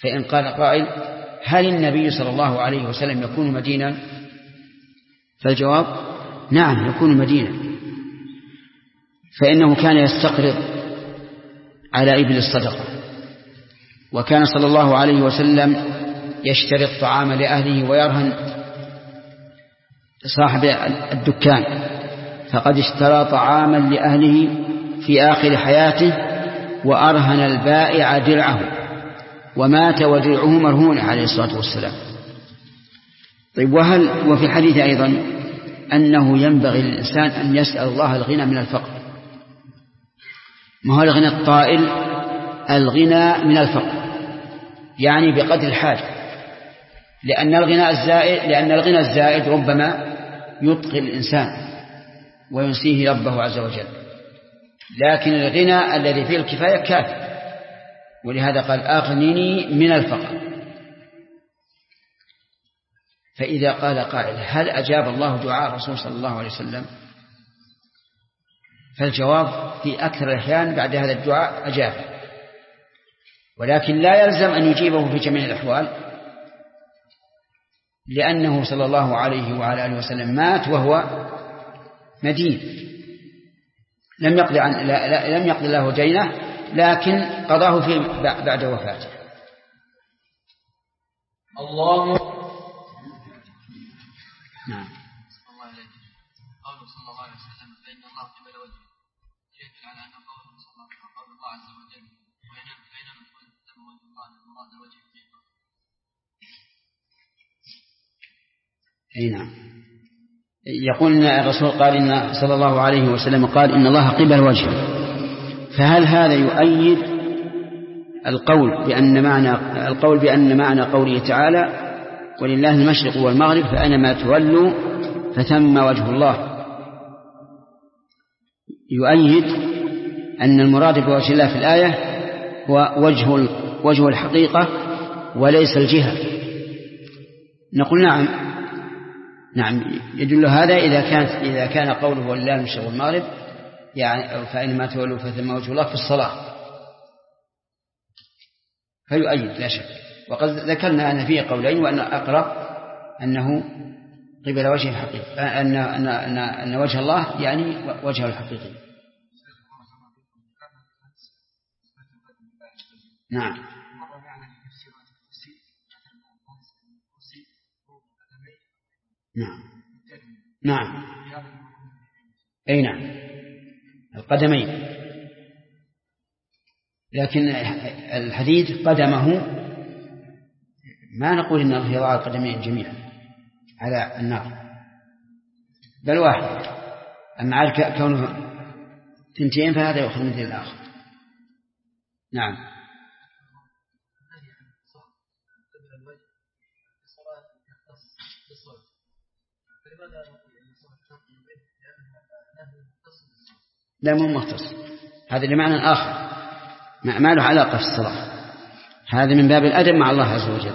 فإن قال قائل هل النبي صلى الله عليه وسلم يكون مدينا؟ فالجواب نعم يكون مدينا، فإنه كان يستقرض على إبل الصدقة، وكان صلى الله عليه وسلم يشتري الطعام لأهله ويرهن صاحب الدكان، فقد اشترى طعاما لأهله في آخر حياته وأرهن البائع درعه ومات ودرعه مرهون عليه الصلاة والسلام. طيب وفي الحديث أيضا أنه ينبغي للإنسان أن يسأل الله الغنى من الفقر. ما هو الغنى الطائل؟ الغنى من الفقر، يعني بقدر الحاجة، لأن الغنى الزائد ربما يطغي الإنسان وينسيه ربه عز وجل، لكن الغنى الذي فيه الكفاية كافي، ولهذا قال أغنني من الفقر. فإذا قال قائل هل أجاب الله دعاء الرسول صلى الله عليه وسلم؟ فالجواب في أكثر الأحيان بعد هذا الدعاء أجاب، ولكن لا يلزم أن يجيبه في جميع الأحوال، لأنه صلى الله عليه وعلى آله وسلم مات وهو مدين، لم يقضي له دينه، لكن قضاه في بعد وفاته. الله. نعم. قوله صلى الله عليه وسلم فإن الله قبل وجهه يدل على أن قوله صلى الله عليه وسلم قول الله عز وجل بينما تقدم وجه الله المراد وجهه. أي نعم. يقول إن الرسول قال إن صلى الله عليه وسلم قال إن الله قبل وجهه، فهل هذا يؤيد القول بأن معنى قوله تعالى ولله المشرق والمغرب فأينما تولوا فثم وجه الله، يؤيد أن المراد بوجه الله في الآية هو وجه الحقيقة وليس الجهة؟ نقول نعم يدل هذا إذا كان قوله ولله المشرق والمغرب يعني فأينما تولوا فثم وجه الله في الصلاة، فيؤيد لا شك. وقد ذكرنا أن فيه قولين، وأن أقرب أنه قبل وجه الحقيقة، أن وجه الله يعني وجهه الحقيقي. نعم نعم أي نعم القدمين، لكن الحديث قدمه ما نقول إن الله يضع القدمين جميعا على النار بل واحد، أما على كونه ثنتين فهذا يأخذ مثل الآخر. نعم. لا مو مختص، هذا لمعنى آخر ما له علاقة في الصلاة، هذا من باب الأدب مع الله عز وجل.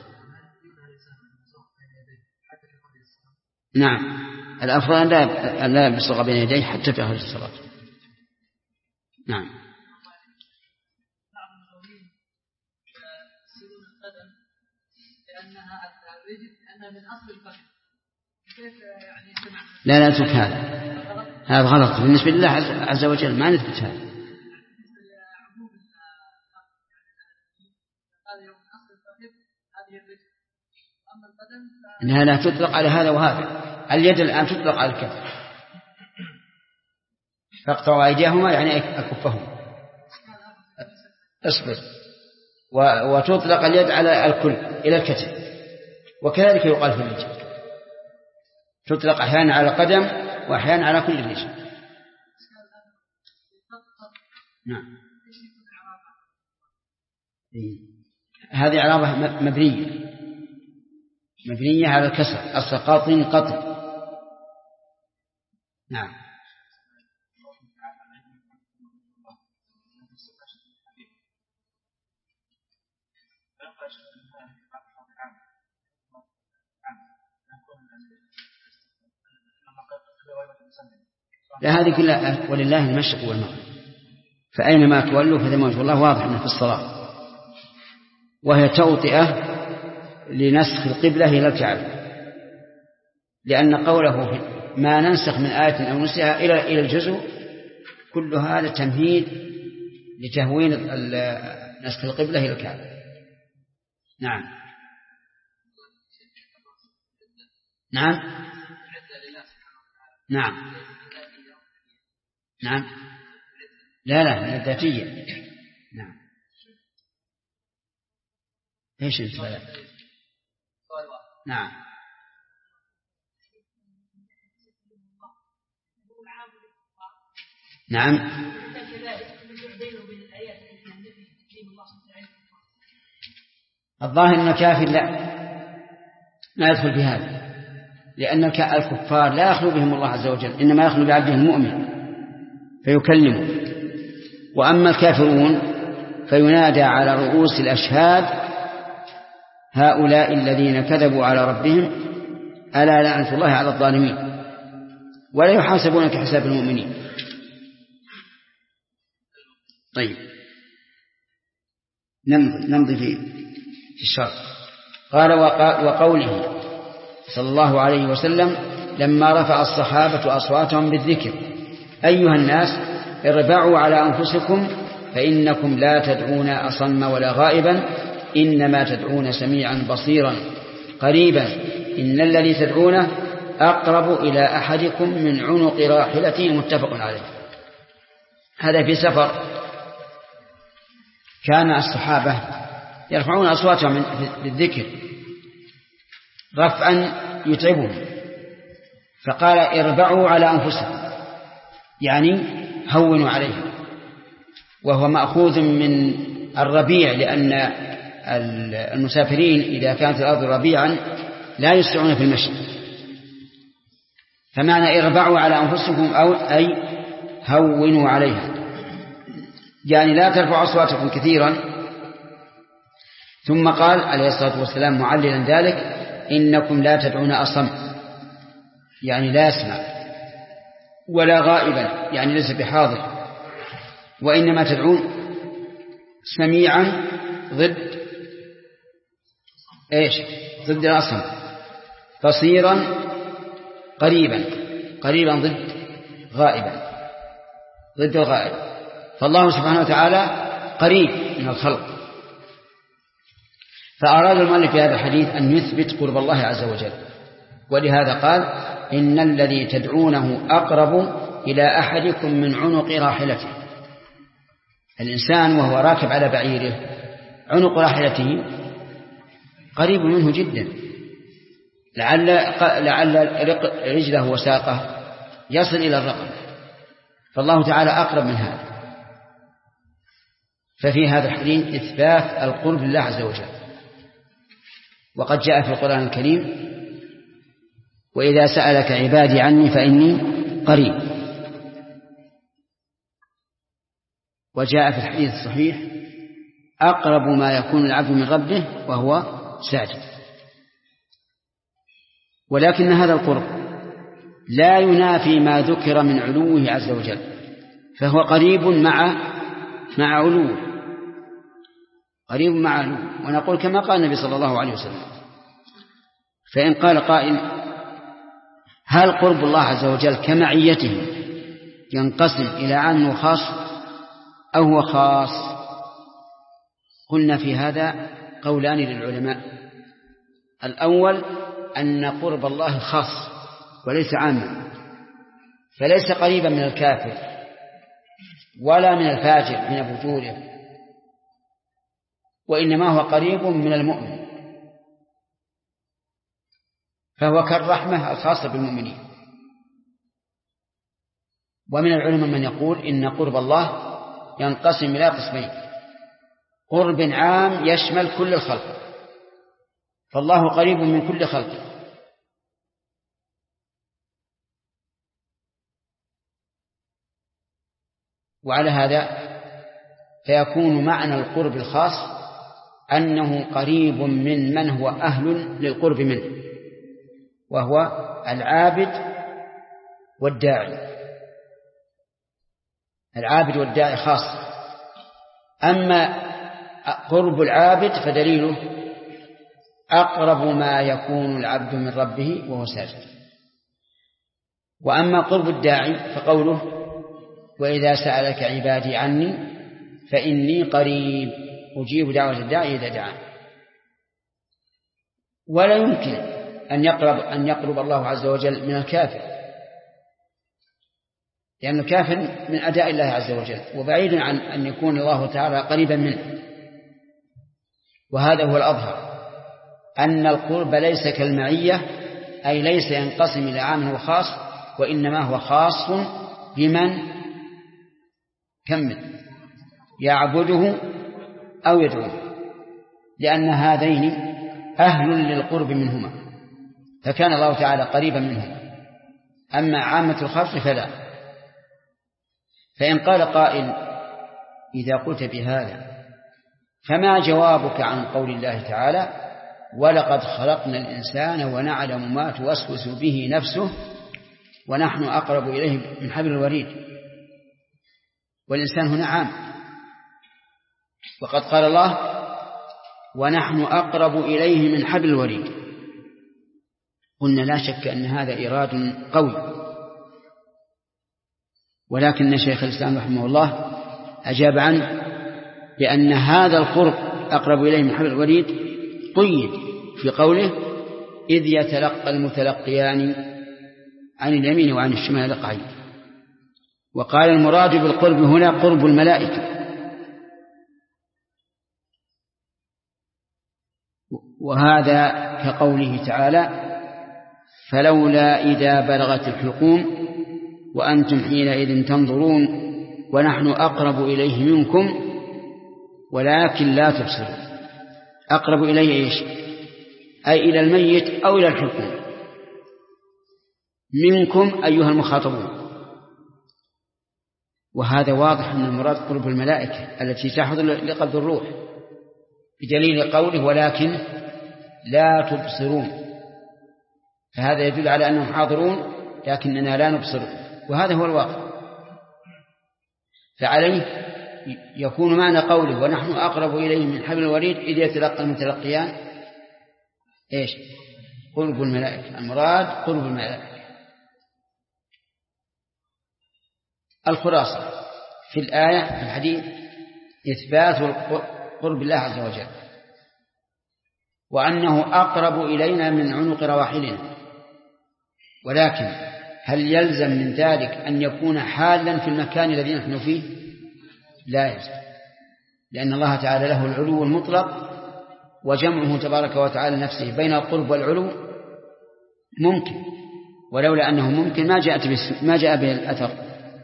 نعم الأفضل أن لا يبصق بين يديه حتى في آخر الصلاة. نعم. لا نترك هذا غلط بالنسبة لله عز وجل، ما نثبت هذا. إنها لا تطلق على هذا وهذا، اليد الآن تطلق على الكف، فاقطعوا أيديهما يعني أكفهم، اصبر، وتطلق اليد على الكل إلى الكتف، وكذلك يقال في الرجل، تطلق أحيانا على قدم وأحيانا على كل رجل. نعم هذه علامة مبنية على الكسر، السقاط قطع. نعم. لا هذه كلها ولله المشرق والمغرب، فأينما تولوا فثم وجه الله، واضح أنه في الصلاة. وهي توطئة لنسخ القبلة إلى الكعبة، لأن قوله ما ننسخ من آية أو نسخها إلى الجزء، كل هذا تمهيد لتهوين نسخ القبلة إلى الكعبة. نعم نعم نعم نعم لا الذاتية. نعم ايش انت؟ نعم نعم الظاهر أن كافر لا يدخل في هذا، لأن الكفار لا يخلو بهم الله عز وجل، إنما يخلو بعبده المؤمن فيكلمه. وأما الكافرون فينادى على رؤوس الأشهاد هؤلاء الذين كذبوا على ربهم ألا لعنة الله على الظالمين ولا يحاسبون كحساب المؤمنين. طيب نمضي في الشرط. قال وقوله صلى الله عليه وسلم لما رفع الصحابة أصواتهم بالذكر أيها الناس اربعوا على أنفسكم فإنكم لا تدعون أصم ولا غائبا إنما تدعون سميعا بصيرا قريبا إن الذي تدعونه أقرب إلى أحدكم من عنق راحلته متفق عليه. هذا في سفر كان الصحابة يرفعون أصواتهم بالذكر رفعا يتعبهم، فقال اربعوا على أنفسكم يعني هونوا عليهم، وهو مأخوذ من الربيع، لأن المسافرين إذا كانت الأرض ربيعا لا يسرعون في المشي، فمعنى اربعوا على أنفسكم أي هونوا عليها، يعني لا ترفعوا أصواتكم كثيرا. ثم قال عليه الصلاة والسلام معللا ذلك إنكم لا تدعون أصم يعني لا يسمع، ولا غائبا يعني ليس بحاضر، وإنما تدعون سميعا ضد إيش؟ ضد الأصم، بصيرا قريبا ضد غائبا، ضد الغائب. فالله سبحانه وتعالى قريب من الخلق، فأراد المؤلف في هذا الحديث أن يثبت قرب الله عز وجل، ولهذا قال إن الذي تدعونه أقرب إلى أحدكم من عنق راحلته. الإنسان وهو راكب على بعيره عنق راحلته قريب منه جدا، لعل رجله وساقه يصل إلى الرقبة، فالله تعالى أقرب من هذا. ففي هذا الحديث إثبات القرب لله عز وجل. وقد جاء في القرآن الكريم وإذا سألك عبادي عني فإني قريب، وجاء في الحديث الصحيح أقرب ما يكون العبد من ربه وهو ساجد. ولكن هذا القرب لا ينافي ما ذكر من علوه عز وجل، فهو قريب مع علوه، قريب مع علوه. ونقول كما قال النبي صلى الله عليه وسلم: فإن قال قائل هل قرب الله عز وجل كمعيته ينقسم إلى عام وخاص أو هو خاص؟ قلنا في هذا قولان للعلماء. الأول أن قرب الله خاص وليس عاما، فليس قريبا من الكافر ولا من الفاجر من فجوره، وإنما هو قريب من المؤمن، فهو كالرحمة الخاصة بالمؤمنين. ومن العلماء من يقول إن قرب الله ينقسم إلى قسمين: قرب عام يشمل كل الخلق، فالله قريب من كل خلق، وعلى هذا فيكون معنى القرب الخاص أنه قريب من هو أهل للقرب منه، وهو العابد والداعي. العابد والداعي خاص. أما قرب العابد فدليله أقرب ما يكون العبد من ربه وهو ساجد. وأما قرب الداعي فقوله وإذا سألك عبادي عني فإني قريب أجيب دعوة الداعي إذا دعان. ولا يمكن أن يقرب الله عز وجل من الكافر، لأن الكافر من أداء الله عز وجل وبعيد عن أن يكون الله تعالى قريبا منه. وهذا هو الأظهر، أن القرب ليس كالمعية، أي ليس ينقسم إلى عام وخاص، وإنما هو خاص بمن كمل يعبده أو يدعوه، لأن هذين أهل للقرب منهما، فكان الله تعالى قريبا منهم. أما عامة الخلق فلا. فإن قال قائل إذا قلت بهذا فما جوابك عن قول الله تعالى ولقد خلقنا الإنسان ونعلم ما توسوس به نفسه ونحن أقرب إليه من حبل الوريد؟ والإنسان هنا عام، وقد قال الله ونحن أقرب إليه من حبل الوريد. قلنا لا شك أن هذا إيراد قوي، ولكن شيخ الإسلام رحمه الله أجاب عنه بأن هذا القرب أقرب إليه من حبل الوريد قيد في قوله إذ يتلقى المتلقيان عن اليمين وعن الشمال قعيد. وقال المراد بالقرب هنا قرب الملائكة، وهذا كقوله تعالى فلولا إذا بلغت الحلقوم وأنتم حينئذ تنظرون ونحن أقرب إليه منكم ولكن لا تبصرون. أقرب إليه إيش؟ أي إلى الميت أو إلى الحلقوم. منكم أيها المخاطبون. وهذا واضح أن المراد قرب الملائكة التي تحضر لقبض الروح، بدليل قوله ولكن لا تبصرون، فهذا يدل على أنهم حاضرون لكننا لا نبصر، وهذا هو الواقع. فعليه يكون معنى قوله ونحن أقرب إليه من حبل الوريد إذ يتلقى المتلقيان إيش؟ قرب الملائكة. المراد قرب الملائكة. الخلاصة في الآية في الحديث إثبات قرب الله عز وجل، وأنه أقرب إلينا من عنق رواحلنا، ولكن هل يلزم من ذلك أن يكون حالا في المكان الذي نحن فيه؟ لا يلزم، لأن الله تعالى له العلو المطلق، وجمعه تبارك وتعالى نفسه بين القرب والعلو ممكن، ولولا أنه ممكن ما جاء به الأثر.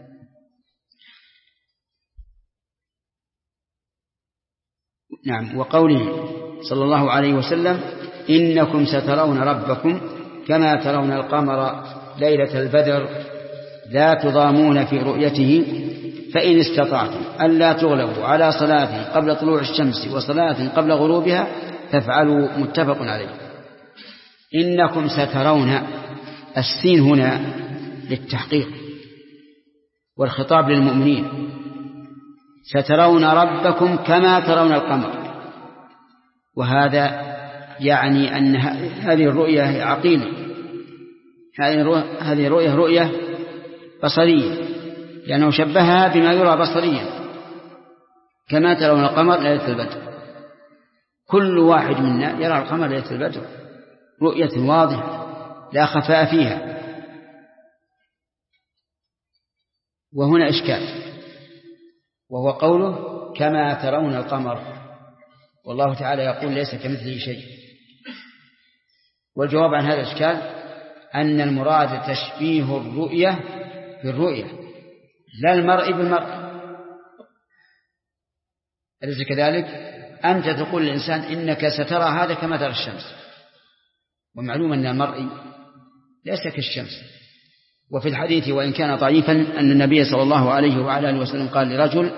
نعم. وقوله صلى الله عليه وسلم إنكم سترون ربكم كما ترون القمر ليلة البدر لا تضامون في رؤيته فإن استطعتم ألا تغلبوا على صلاة قبل طلوع الشمس وصلاة قبل غروبها فافعلوا. متفق عليه. إنكم سترون، السين هنا للتحقيق والخطاب للمؤمنين، سترون ربكم كما ترون القمر، وهذا يعني أن هذه الرؤية عقيمة، هذه الرؤية رؤية بصرية، لأنه شبهها بما يرى بصريا كما ترون القمر ليلة البدر. كل واحد منا يرى القمر ليلة البدر رؤية واضحة لا خفاء فيها. وهنا إشكال، وهو قوله كما ترون القمر، والله تعالى يقول ليس كمثله شيء. والجواب عن هذا الإشكال أن المراد تشبيه الرؤية بالرؤية لا المرء بالمرء. أليس كذلك؟ أنت تقول للإنسان إنك سترى هذا كما ترى الشمس، ومعلوم أن المرء ليس كالشمس. وفي الحديث وإن كان ضعيفا أن النبي صلى الله عليه وعلى آله وسلم قال لرجل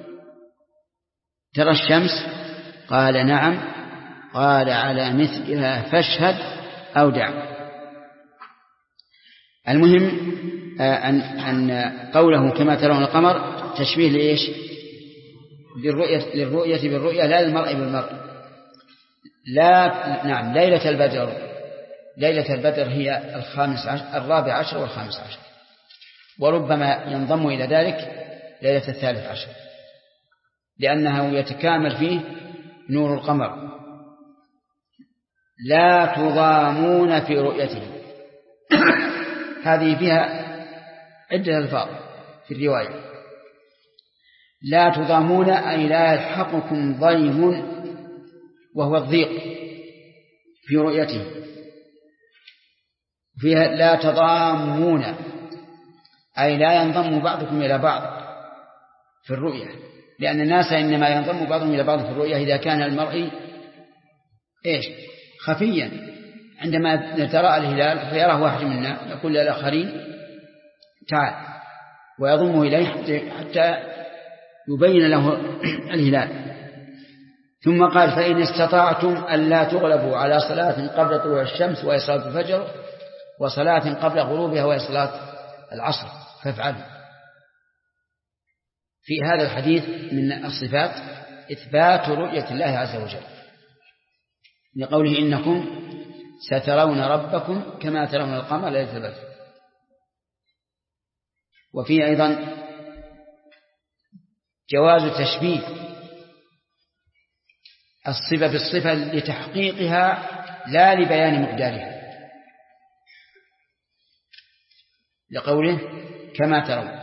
ترى الشمس؟ قال نعم. قال على مثلها فاشهد أو دع. المهم أن قوله كما ترون القمر تشبيه لإيش؟ بالرؤية لا للمرء بالمرء. لا نعم ليلة البدر هي 14 و15، وربما ينضم إلى ذلك ليلة 13 لأنه يتكامل فيه نور القمر. لا تضامون في رؤيته هذه فيها عدة ألفاظ في الرواية. لا تضامون أي لا يلحقكم ضيم وهو الضيق في رؤيته. فيها لا تضامون أي لا ينضم بعضكم إلى بعض في الرؤية، لأن الناس إنما ينضم بعضهم إلى بعض في الرؤية إذا كان المرء خفيا. عندما نتراءى الهلال فيراه واحد منا يقول للآخرين تعال، ويضم إليه حتى يبين له الهلال. ثم قال فإن استطعتم ألا تغلبوا على صلاة قبل طلوع الشمس وهي صلاة الفجر، وصلاة قبل غروبها وهي صلاة العصر فافعلوا. في هذا الحديث من الصفات إثبات رؤية الله عز وجل لقوله إنكم سترون ربكم كما ترون القمر ليلة البدر. وفيه أيضا جواز تشبيه الصفة بالصفة لتحقيقها لا لبيان مقدارها، لقوله كما ترون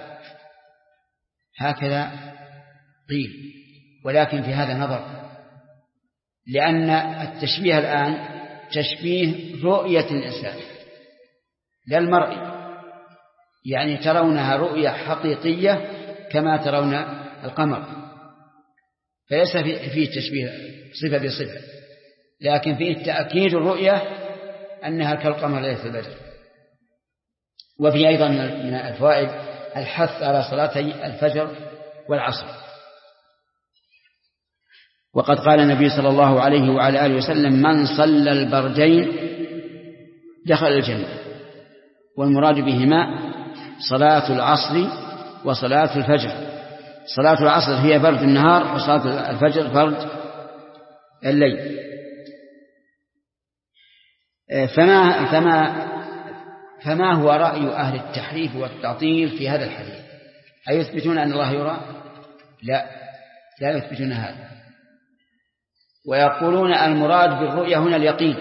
هكذا قيل. ولكن في هذا نظر، لأن التشبيه الآن تشبيه رؤية الإنسان لا المرء، يعني ترونها رؤية حقيقية كما ترون القمر، فليس فيه تشبيه صفة بصفة، لكن فيه تأكيد الرؤية أنها كالقمر ليلة البدر. وفي أيضا من الفوائد الحث على صلاتي الفجر والعصر. وقد قال النبي صلى الله عليه وعلى آله وسلم من صلى البردين دخل الجنة، والمراد بهما صلاة العصر وصلاة الفجر. صلاة العصر هي برد النهار، وصلاة الفجر برد الليل. فما هو رأي أهل التحريف والتعطيل في هذا الحديث؟ أيثبتون أن الله يرى؟ لا يثبتون هذا، ويقولون المراد بالرؤية هنا اليقين،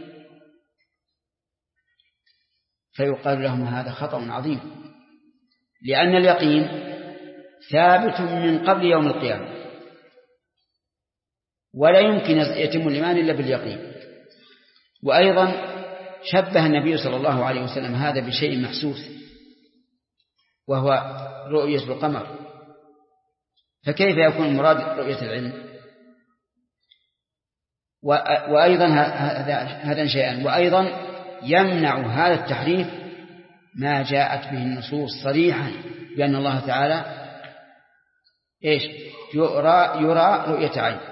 فيقال لهم هذا خطأ عظيم، لأن اليقين ثابت من قبل يوم القيامة، ولا يمكن يتم الإيمان إلا باليقين. وأيضا شبه النبي صلى الله عليه وسلم هذا بشيء محسوس وهو رؤية القمر، فكيف يكون المراد رؤية العلم؟ وأيضا هذا شيئا. وأيضا يمنع هذا التحريف ما جاءت به النصوص صريحا بأن الله تعالى يرى رؤية عين.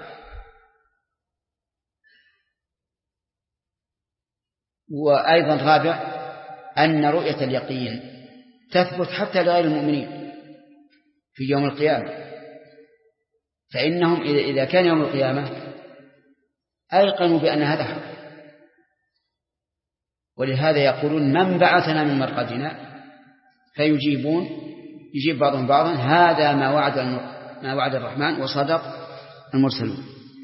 وأيضا رابع أن رؤية اليقين تثبت حتى لغير المؤمنين في يوم القيامة، فإنهم إذا كان يوم القيامة أيقنوا بأن هذا حق، ولهذا يقولون من بعثنا من مرقدنا، يجيب بعضهم بعضا هذا ما وعد الرحمن وصدق المرسلون.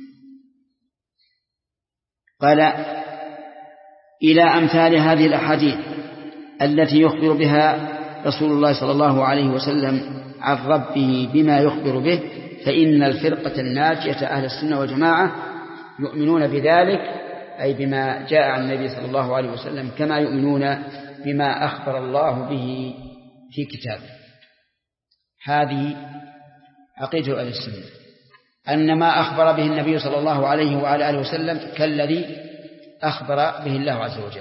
قال إلى أمثال هذه الأحاديث التي يخبر بها رسول الله صلى الله عليه وسلم عن ربه بما يخبر به، فإن الفرقة الناجية أهل السنة والجماعة يؤمنون بذلك، أي بما جاء عن النبي صلى الله عليه وسلم، كما يؤمنون بما أخبر الله به في كتابه. هذه عقيدة أهل السنة، أن ما أخبر به النبي صلى الله عليه وعلى آله وسلم كالذي أخبر به الله عز وجل.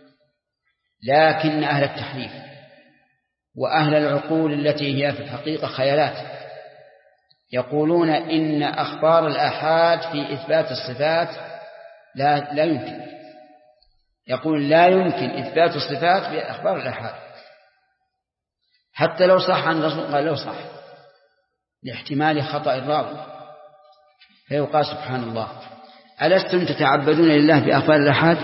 لكن أهل التحريف وأهل العقول التي هي في الحقيقة خيالات يقولون إن أخبار الآحاد في إثبات الصفات لا يمكن. يقول لا يمكن إثبات الصفات بأخبار الآحاد، حتى لو صح عن الرسول قال لو صح لاحتمال خطأ الراوي، فيقال سبحان الله ألستم تتعبدون لله بأخبار الآحاد؟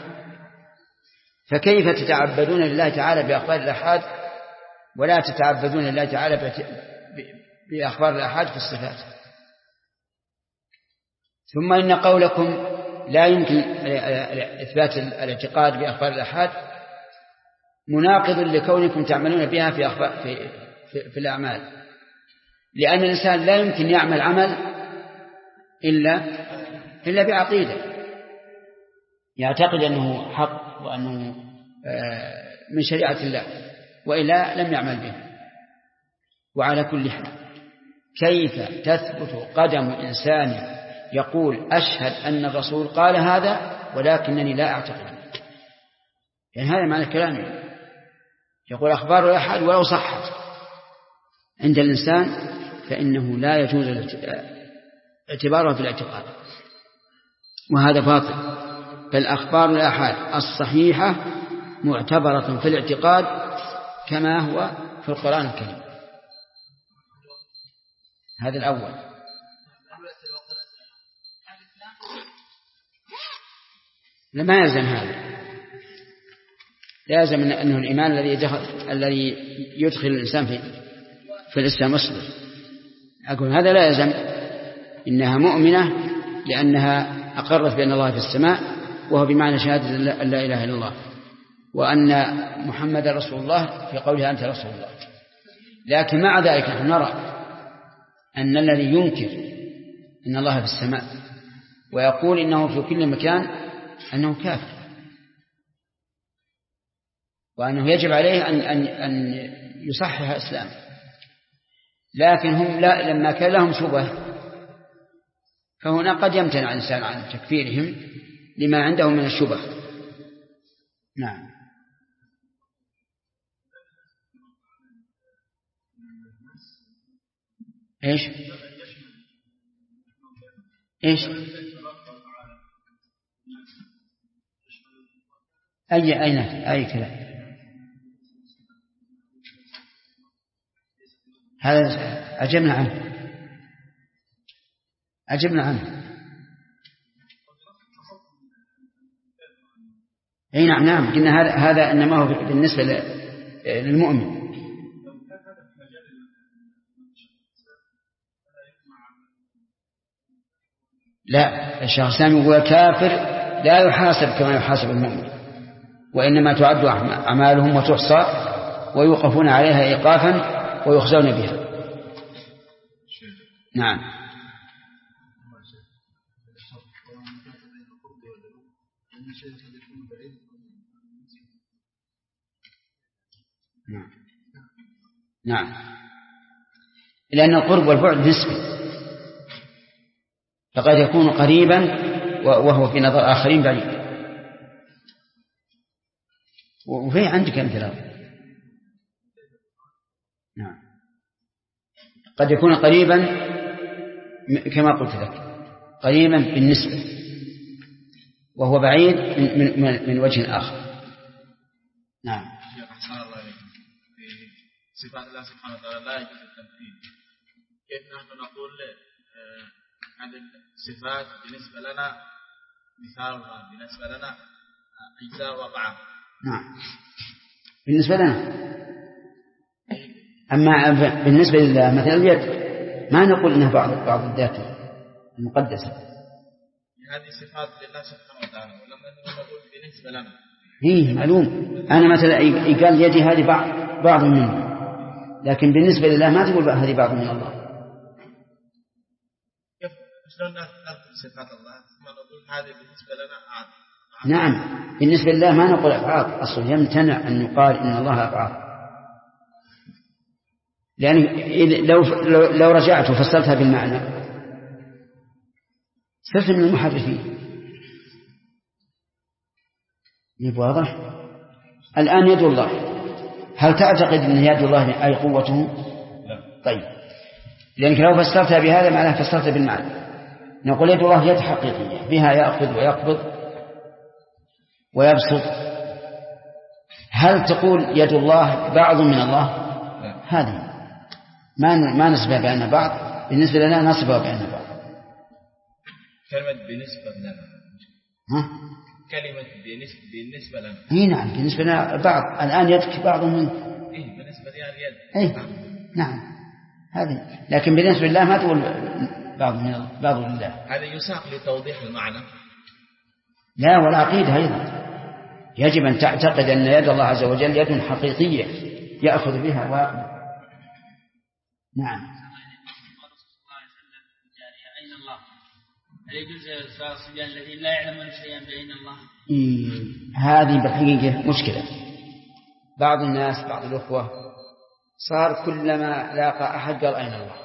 فكيف تتعبدون لله تعالى بأخبار الآحاد ولا تتعبدون لله تعالى بأخبار الآحاد في الصفات؟ ثم إن قولكم لا يمكن إثبات الاعتقاد بأخبار الآحاد مناقض لكونكم تعملون بها في الأعمال، لأن الإنسان لا يمكن يعمل عمل إلا بعقيدة يعتقد أنه حق وأنه من شريعة الله، وإلا لم يعمل به. وعلى كل حال كيف تثبت قدم إنسان يقول أشهد أن الرسول قال هذا ولكنني لا أعتقد؟ يعني هذا معنى الكلام، يقول أخبار الآحاد ولو صحت عند الإنسان فإنه لا يجوز اعتباره في الاعتقاد، وهذا باطل. فالأخبار الآحاد الصحيحة معتبرة في الاعتقاد كما هو في القرآن الكريم. هذا الأول. لما يلزم هذا، لا يلزم أنه الإيمان الذي يدخل الإنسان في الإسلام مسلم. أقول هذا لا يلزم، إنها مؤمنة لأنها أقرت بأن الله في السماء، وهو بمعنى شهادة أن لا إله إلا الله وأن محمد رسول الله في قولها أنت رسول الله. لكن مع ذلك نحن نرى أن الذي ينكر أن الله في السماء ويقول إنه في كل مكان أنه كافر، وأنه يجب عليه أن يصحح إسلام. لكن هم لما كان لهم شبه فهنا قد يمتنع الإنسان عن تكفيرهم لما عندهم من الشبه. نعم. إيش أي كلام هذا عجبنا عنه. أي نعم قلنا هذا إنما هو بالنسبة للمؤمن. لا، الشيخ الإسلام يقول كافر لا يحاسب كما يحاسب المؤمن، وإنما تعد أعمالهم وتحصى ويوقفون عليها إيقافا ويخزون بها. نعم. نعم، لأن القرب والبعد نسبي، فقد يكون قريبا وهو في نظر آخرين بعيد. وفي عندك أمثلة. نعم، قد يكون قريبا كما قلت لك، قريبا بالنسبة وهو بعيد من وجه آخر. نعم. في صفات الله سبحانه وتعالى لا يجوز التمثيل، كيف نحن نقول عن الصفات بالنسبة لنا مثالها بالنسبة لنا أجزاء وقعة؟ نعم بالنسبة لنا. أما بالنسبة لله مثل اليد ما نقول إنها بعض الذات المقدسة. هذه صفات لله سبحانه وتعالى، ولما نقول بالنسبة لنا هي معلوم. أنا مثلا يقال يدي هذه بعض منه، لكن بالنسبة لله ما تقول هذه بعض من الله. شلون نثبت صفات الله ثم نقول هذه بالنسبة لنا أعظم؟ نعم، بالنسبة لله ما نقول أبعاد، أصلا يمتنع أن يقال إن الله أبعاد، لأن لو رجعت وفصلتها بالمعنى صرت من المحرفين. واضح؟ الآن يد الله، هل تعتقد أن يد الله أي قوته؟ طيب، لأنك لو فسرتها بهذا معناه فسرتها بالمعنى. نقول يد الله يد حقيقية بها يأخذ ويقبض ويبسط. هل تقول يد الله بعض من الله؟ هذه ما نسبها بأن بعض، بالنسبة لنا نسبها بأن بعض. كلمة بالنسبة لنا. ها؟ كلمة بالنسبة لنا. إيه نعم بالنسبة لنا بعض الآن يدك بعض من. إيه بالنسبة لي اليد. إيه نعم هذه، لكن بالنسبة لله ما تقول بعض لله. هذا يساق لتوضيح المعنى. لا والعقيدة أيضا يجب أن تعتقد أن يد الله عز وجل يد حقيقية يأخذ بها ويقبل. نعم. هل يجوز سؤال الصبيان الذين لا يعلمون شيئا بين الله؟ هذه بالحقيقة مشكلة. بعض الناس بعض الأخوة صار كلما لاقى أحد قال أين الله.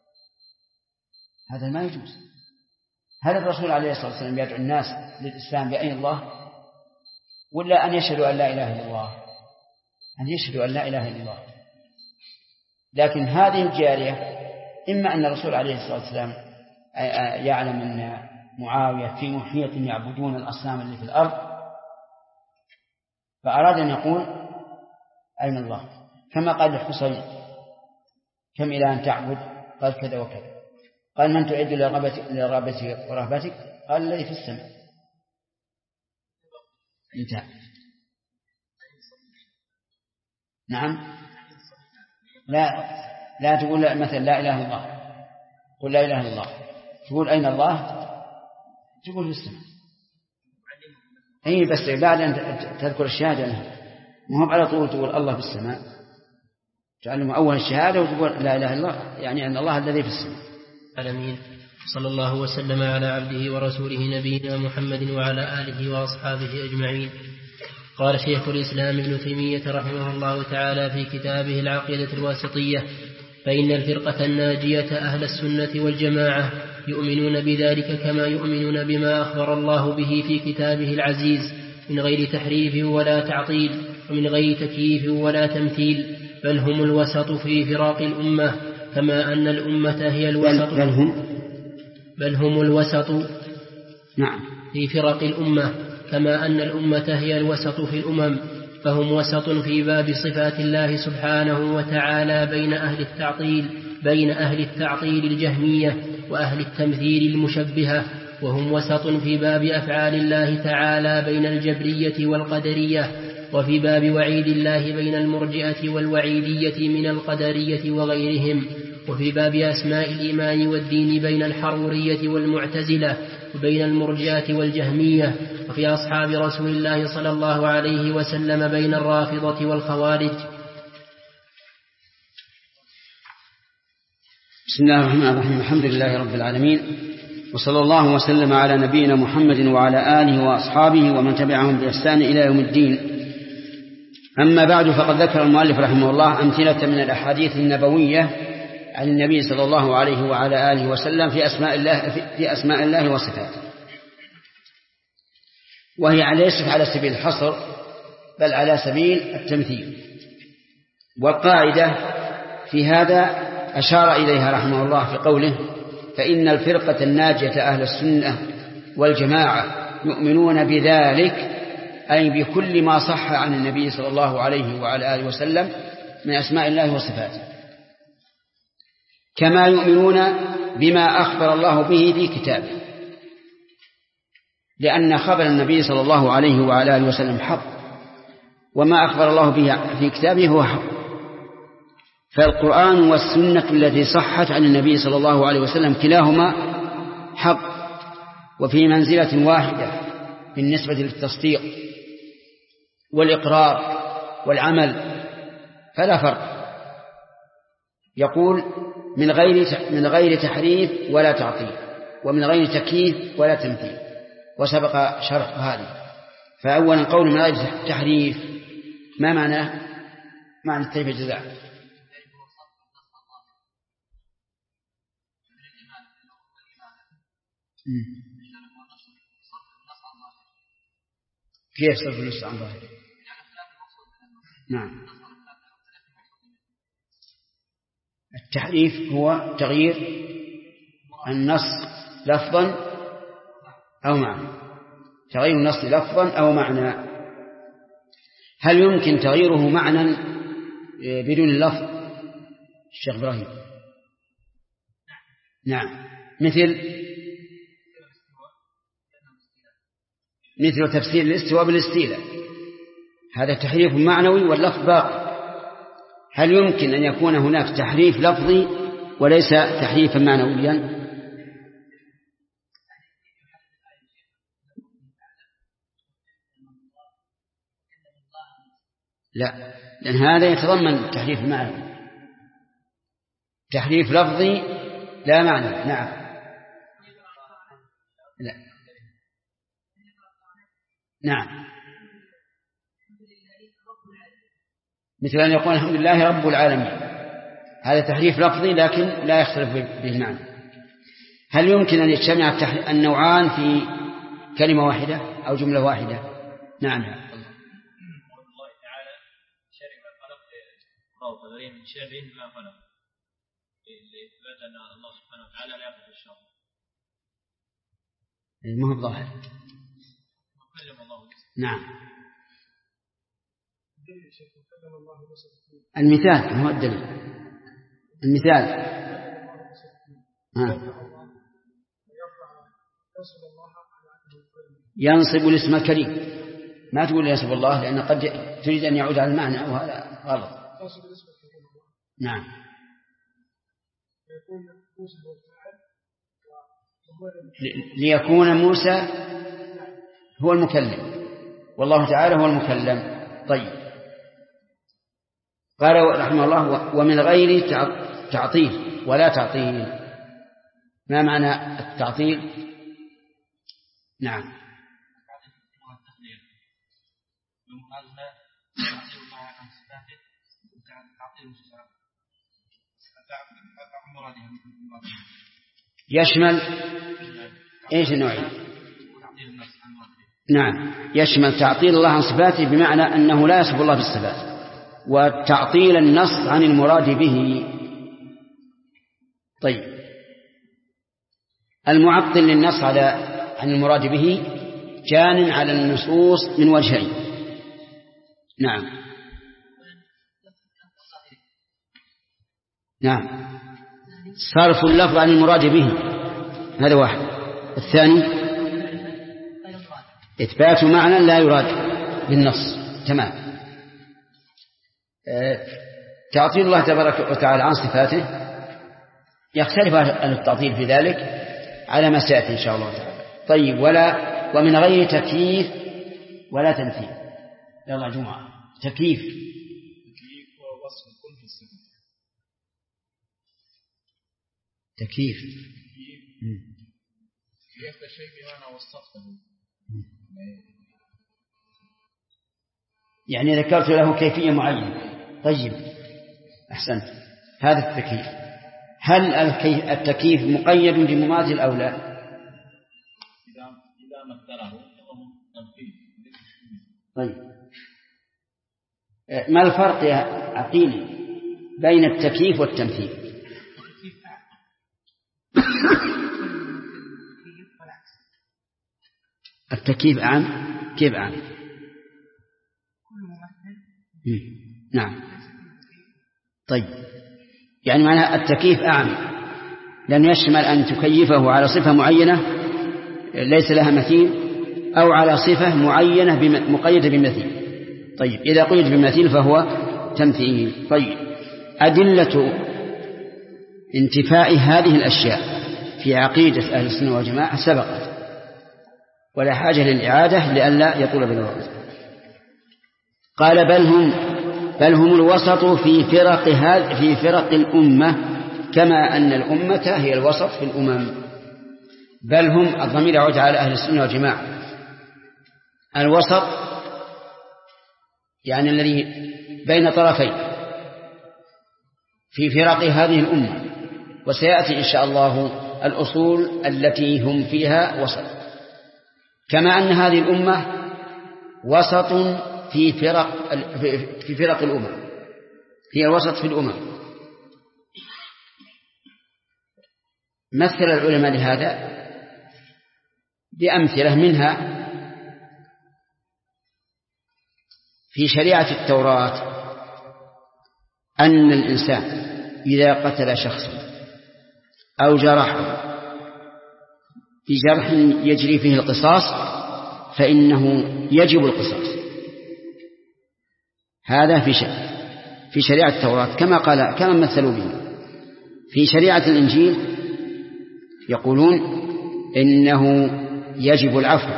هذا ما يجوز. هل الرسول عليه الصلاة والسلام يدعو الناس للإسلام بأين الله، ولا أن يشهدوا أن لا إله إلا الله؟ أن يشهدوا أن لا إله إلا الله. لكن هذه الجارية إما أن الرسول عليه الصلاة والسلام يعلم أن معاوية في محيط يعبدون الأصنام اللي في الأرض، فأراد أن يقول أين الله، كما قال الحصين كم إلى أن تعبد؟ قال كذا وكذا. قال من تعد لرغبتك ورهبتك؟ قال الذي في السماء. انتهى. نعم. لا تقول مثلا لا إله إلا الله، قل لا إله إلا الله. تقول أين الله؟ تقول في السماء. أي بس بعد أن تذكر الشهادة مهم على طول تقول الله في السماء، تعلم أول الشهادة وتقول لا إله إلا الله، يعني أن الله الذي في السماء. العالمين. صلى الله وسلم على عبده ورسوله نبينا محمد وعلى آله وأصحابه أجمعين. قال شيخ الإسلام ابن تيمية رحمه الله تعالى في كتابه العقيدة الواسطية: فإن الفرقة الناجية أهل السنة والجماعة يؤمنون بذلك كما يؤمنون بما أخبر الله به في كتابه العزيز من غير تحريف ولا تعطيل ومن غير تكييف ولا تمثيل، بل هم الوسط في فراق الأمة كما أن الأمة هي الوسط. بل هم الوسط نعم في فرق الأمة كما أن الأمة هي الوسط في الأمم، فهم وسط في باب صفات الله سبحانه وتعالى بين أهل التعطيل الجهمية وأهل التمثيل المشبهة، وهم وسط في باب أفعال الله تعالى بين الجبرية والقدرية، وفي باب وعيد الله بين المرجئة والوعيدية من القدرية وغيرهم، وفي باب أسماء الإيمان والدين بين الحرورية والمعتزلة وبين المرجئة والجهمية، وفي أصحاب رسول الله صلى الله عليه وسلم بين الرافضة والخوارج. بسم الله الرحمن الرحيم. الحمد لله رب العالمين، وصلى الله وسلم على نبينا محمد وعلى آله وأصحابه ومن تبعهم بإحسان إلى يوم الدين. أما بعد، فقد ذكر المؤلف رحمه الله أمثلة من الأحاديث النبوية عن النبي صلى الله عليه وعلى آله وسلم في أسماء الله وصفاته، وهي ليست على سبيل الحصر بل على سبيل التمثيل. والقاعدة في هذا أشار إليها رحمه الله في قوله: فإن الفرقة الناجية أهل السنة والجماعة يؤمنون بذلك، أي بكل ما صح عن النبي صلى الله عليه وعلى آله وسلم من أسماء الله وصفاته، كما يؤمنون بما أخبر الله به في كتابه، لأن خبر النبي صلى الله عليه وعلى آله وسلم حق، وما أخبر الله به في كتابه هو حق. فالقرآن والسنة التي صحت عن النبي صلى الله عليه وسلم كلاهما حق، وفي منزلة واحدة بالنسبة للتصديق والإقرار والعمل، فلا فرق. يقول من غير تحريف ولا تعطيل، ومن غير تكييف ولا تمثيل، وسبق شرح هذه. فأولا قول من غير تحريف، ما معنى التحريف الجزاء؟ كيف صرف النص عن ظاهره؟ نعم، التحريف هو تغيير النص لفظا أو معنى، تغيير النص لفظا أو معنى. هل يمكن تغييره معنى بدون اللفظ؟ الشيخ إبراهيم. نعم، مثل مثل تفسير الاستواء بالاستيلاء، هذا تحريف معنوي واللفظ باقي. هل يمكن أن يكون هناك تحريف لفظي وليس تحريفا معنويا؟ لا، لأن هذا يتضمن تحريف معنوي، تحريف لفظي لا معنى. نعم. لا. نعم، مثل أن يقول الحمد لله رب العالمين، هذا تحريف لفظي لكن لا يختلف به المعنى. هل يمكن أن يجتمع النوعان في كلمة واحدة أو جملة واحدة؟ نعم. الله تعالى شرع الخلق قوله من شر ما خلق، لإثبات أن الله سبحانه وتعالى لا يقف الشر. ما هو ظاهر. نعم. المثال هو الدليل. المثال ينصب الاسم الكريم، ما تقول ينصب الله لأن قد تريد أن يعود على المعنى وهذا غلط. نعم. ليكون موسى هو المكلم والله تعالى هو المكلم. طيب، قال رحمه الله ومن غير تعطيل ولا تعطيل. ما معنى التعطيل؟ نعم. يشمل ايش النوعين؟ نعم، يشمل تعطيل الله عن صفاته بمعنى أنه لا يصف الله بالصفات، وتعطيل النص عن المراد به. طيب، المعطل للنص عن المراد به جان على النصوص من وجهين. نعم. نعم، صرف اللفظ عن المراد به، هذا واحد. الثاني إثبات معنى لا يراد بالنص. تمام. تعطيل الله تبارك وتعالى عن صفاته يختلف عن التعطيل في ذلك على ما سيأتي إن شاء الله تعالى. طيب، ومن غير تكييف ولا تمثيل. يلا جمعة. تكييف ووصف الكل في الصفة. تكييف كيف الشيء بمعنى وصفته، يعني ذكرت له كيفية معينة. طيب، أحسنت، هذا التكييف. هل التكييف مقيد بمماثل أو لا؟ إذا مثله تمثيل. طيب، ما الفرق يا عقيل بين التكييف والتمثيل؟ التكييف أعم. كيف أعم؟ نعم. طيب، يعني معنى التكييف أعم لأن يشمل أن تكيفه على صفة معينة ليس لها مثيل أو على صفة معينة مقيدة بمثيل. طيب، إذا قيد بمثيل فهو تمثيل. طيب، أدلة انتفاء هذه الأشياء في عقيدة أهل السنة والجماعة سبقت ولا حاجة للإعادة لئلا يطول بالوقت. قال بل هم الوسط في فرق الأمة كما أن الأمة هي الوسط في الأمم. بل هم، الضمير يعود على أهل السنة والجماعة. الوسط يعني الذي بين طرفين في فرق هذه الأمة، وسيأتي إن شاء الله الأصول التي هم فيها وسط. كما أن هذه الأمة وسط في فرق الأمم، هي وسط في الأمم. مثل العلماء لهذا بأمثلة منها في شريعة التوراة أن الإنسان إذا قتل شخصا أو جرحه بجرح يجري فيه القصاص فإنه يجب القصاص. هذا في شريعة التوراة كما مثلوا به. في شريعة الإنجيل يقولون إنه يجب العفو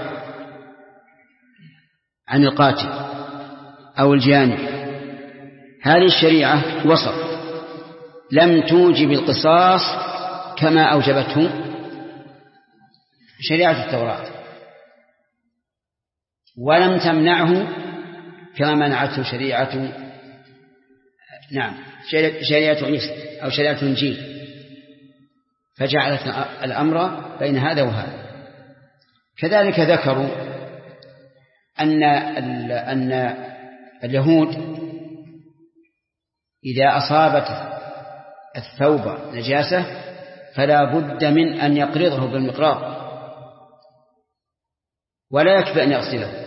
عن القاتل أو الجاني. هذه الشريعة وسط، لم توجب القصاص كما أوجبته شريعة التوراة، ولم تمنعه كما منعته شريعة عيسى أو شريعة الإنجيل، فجعلت الأمر بين هذا وهذا. كذلك ذكروا أن اليهود إذا أصابت الثوب نجاسة فلا بد من أن يقرضه بالمقراض، ولا يكفي أن يغسله.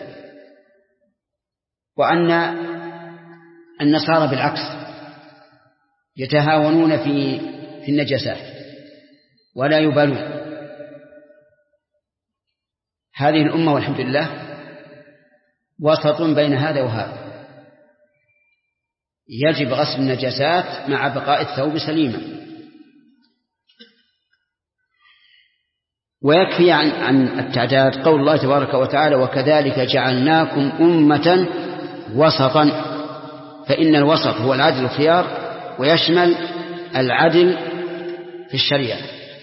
وأن النصارى بالعكس يتهاونون في النجاسات ولا يبالون. هذه الأمة والحمد لله وسط بين هذا وهذا، يجب غسل النجاسات مع بقاء الثوب سليما. ويكفي عن التعداد قول الله تبارك وتعالى: وكذلك جعلناكم أمة وسطا. فإن الوسط هو العدل الخيار، ويشمل العدل في الشريعة.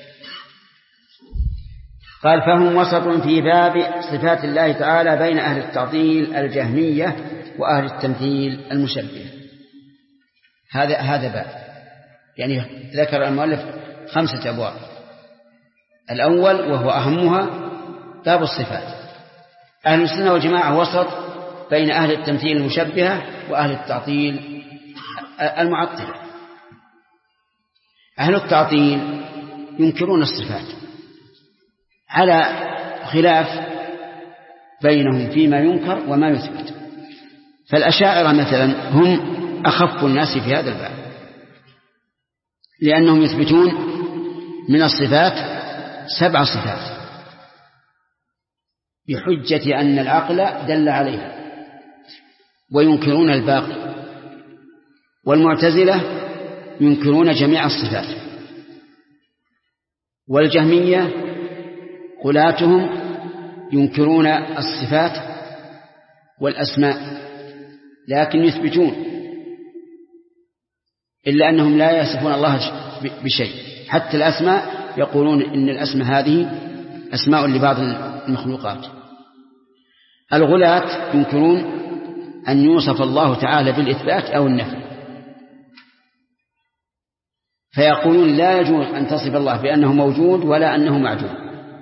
قال: فهم وسط في باب صفات الله تعالى بين أهل التعطيل الجهمية وأهل التمثيل المشبهة. هذا باب، يعني ذكر المؤلف 5 أبواب. الأول وهو أهمها باب الصفات. أهل السنة والجماعة وسط بين أهل التمثيل المشبهة وأهل التعطيل المعطلة. أهل التعطيل ينكرون الصفات على خلاف بينهم فيما ينكر وما يثبت. فالأشاعرة مثلا هم أخف الناس في هذا الباب، لأنهم يثبتون من الصفات 7 صفات بحجة أن العقل دل عليها، وينكرون الباقي. والمعتزلة ينكرون جميع الصفات. والجهمية قلاتهم ينكرون الصفات والأسماء، لكن يثبتون، إلا أنهم لا يصفون الله بشيء. حتى الأسماء يقولون إن الأسماء هذه أسماء لبعض المخلوقات. الغلاة ينكرون أن يوصف الله تعالى بالإثبات أو النفي، فيقولون لا يجوز أن تصف الله بأنه موجود ولا أنه معدوم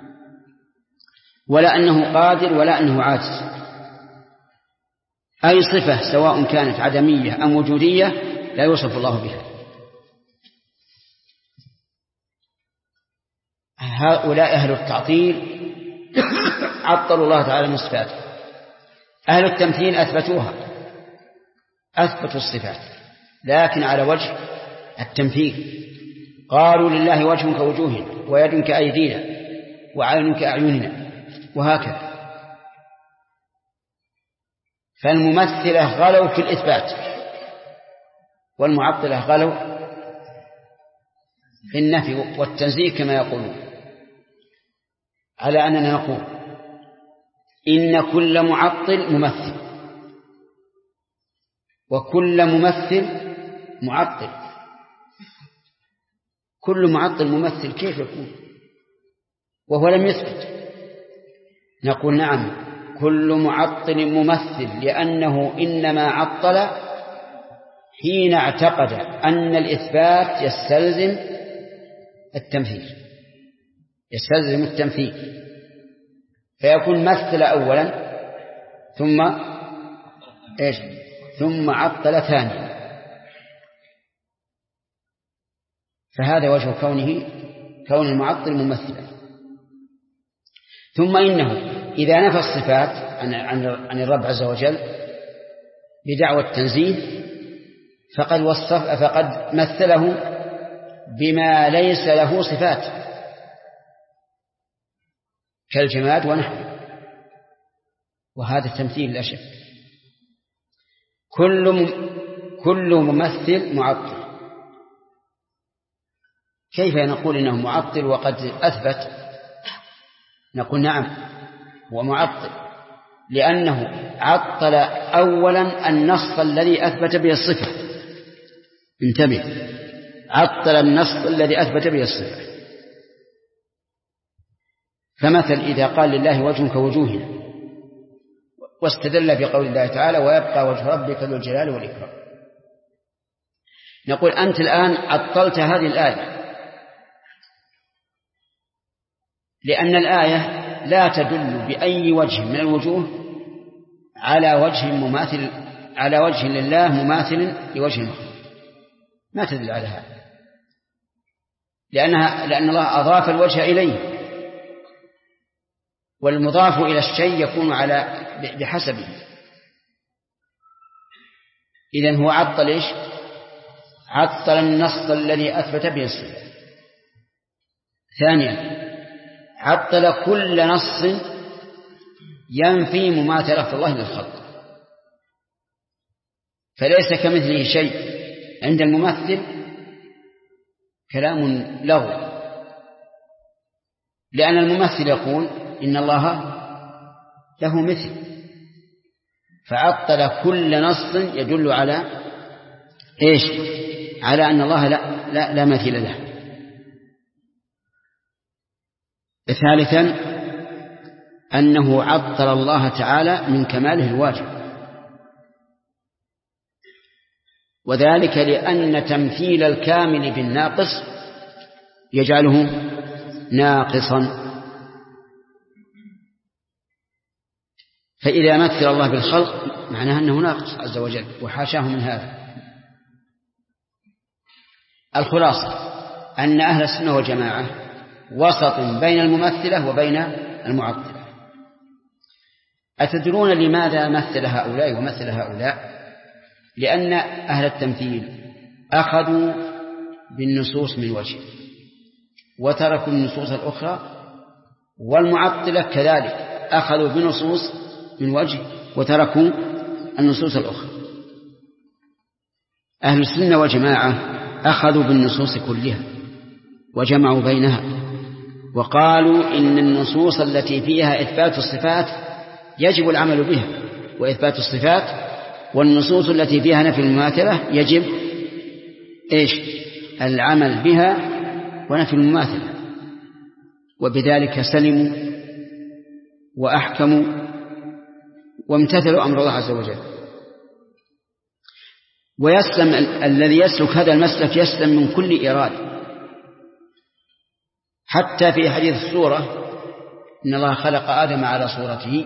ولا أنه قادر ولا أنه عاجز. أي صفة سواء كانت عدمية أم وجودية لا يوصف الله بها. هؤلاء أهل التعطيل عطلوا الله تعالى من صفاته. أهل التمثيل أثبتوها، أثبتوا الصفات لكن على وجه التمثيل. قالوا لله وجه كوجوهنا ويد كأيدينا وعين كأعيننا وهكذا. فالممثلة غلوا في الإثبات، والمعطلة غلوا في النفي والتنزيه كما يقولون. على أننا نقول إن كل معطل ممثل، وكل ممثل معطل. كل معطل ممثل كيف يكون وهو لم يثبت؟ نقول نعم، كل معطل ممثل، لأنه إنما عطل حين اعتقد أن الإثبات يستلزم التمثيل، فيكون مثل أولا ثم عطل ثانيا. فهذا وجه كون المعطل ممثلا. ثم إنه إذا نفى الصفات عن الرب عز وجل بدعوى التنزيه فقد مثله بما ليس له صفات كالجماد ونحوه. وهذا تمثيل لا شك. كل ممثل معطل. كيف نقول إنه معطل وقد أثبت؟ نقول نعم هو معطل، لأنه عطل أولا النص الذي أثبت به الصفة. انتبه، عطل النص الذي أثبت به الصفة. فمثل إذا قال لله وجه كوجوهنا، واستدل بقول الله تعالى ويبقى وجه ربك ذو الجلال والإكرام، نقول أنت الآن عطلت هذه الآية، لأن الآية لا تدل بأي وجه من الوجوه على وجه لله مماثل لوجه المخلوق، ما تدل على هذا، لأن الله أضاف الوجه إليه، والمضاف إلى الشيء يكون بحسبه. إذن هو عطل إيش؟ عطل النص الذي أثبت به الصفة. ثانيا عطل كل نص ينفي مماثلة الله للخلق، فليس كمثله شيء. عند الممثل كلام لغو، لأن الممثل يقول إن الله له مثل، فعطل كل نص يدل على إيش؟ على أن الله لا مثيل له. ثالثا أنه عطل الله تعالى من كماله الواجب، وذلك لأن تمثيل الكامل بالناقص يجعله ناقصا. فإذا مثل الله بالخلق معناه أنه ناقص عز وجل، وحاشاه من هذا. الخلاصة أن أهل السنة والجماعة وسط بين الممثلة وبين المعطلة. أتدرون لماذا مثل هؤلاء ومثل هؤلاء؟ لأن أهل التمثيل أخذوا بالنصوص من وجه وتركوا النصوص الأخرى، والمعطلة كذلك أخذوا بنصوص من وجه وتركوا النصوص الأخرى. أهل السنة والجماعة أخذوا بالنصوص كلها وجمعوا بينها، وقالوا إن النصوص التي فيها إثبات الصفات يجب العمل بها وإثبات الصفات، والنصوص التي فيها نفي المماثلة يجب إيش؟ العمل بها ونفي المماثلة. وبذلك سلموا وأحكموا وامتثلوا أمر الله عز وجل. ويسلم الذي يسلك هذا المسلك يسلم من كل إرادة. حتى في حديث السورة إن الله خلق آدم على صورته،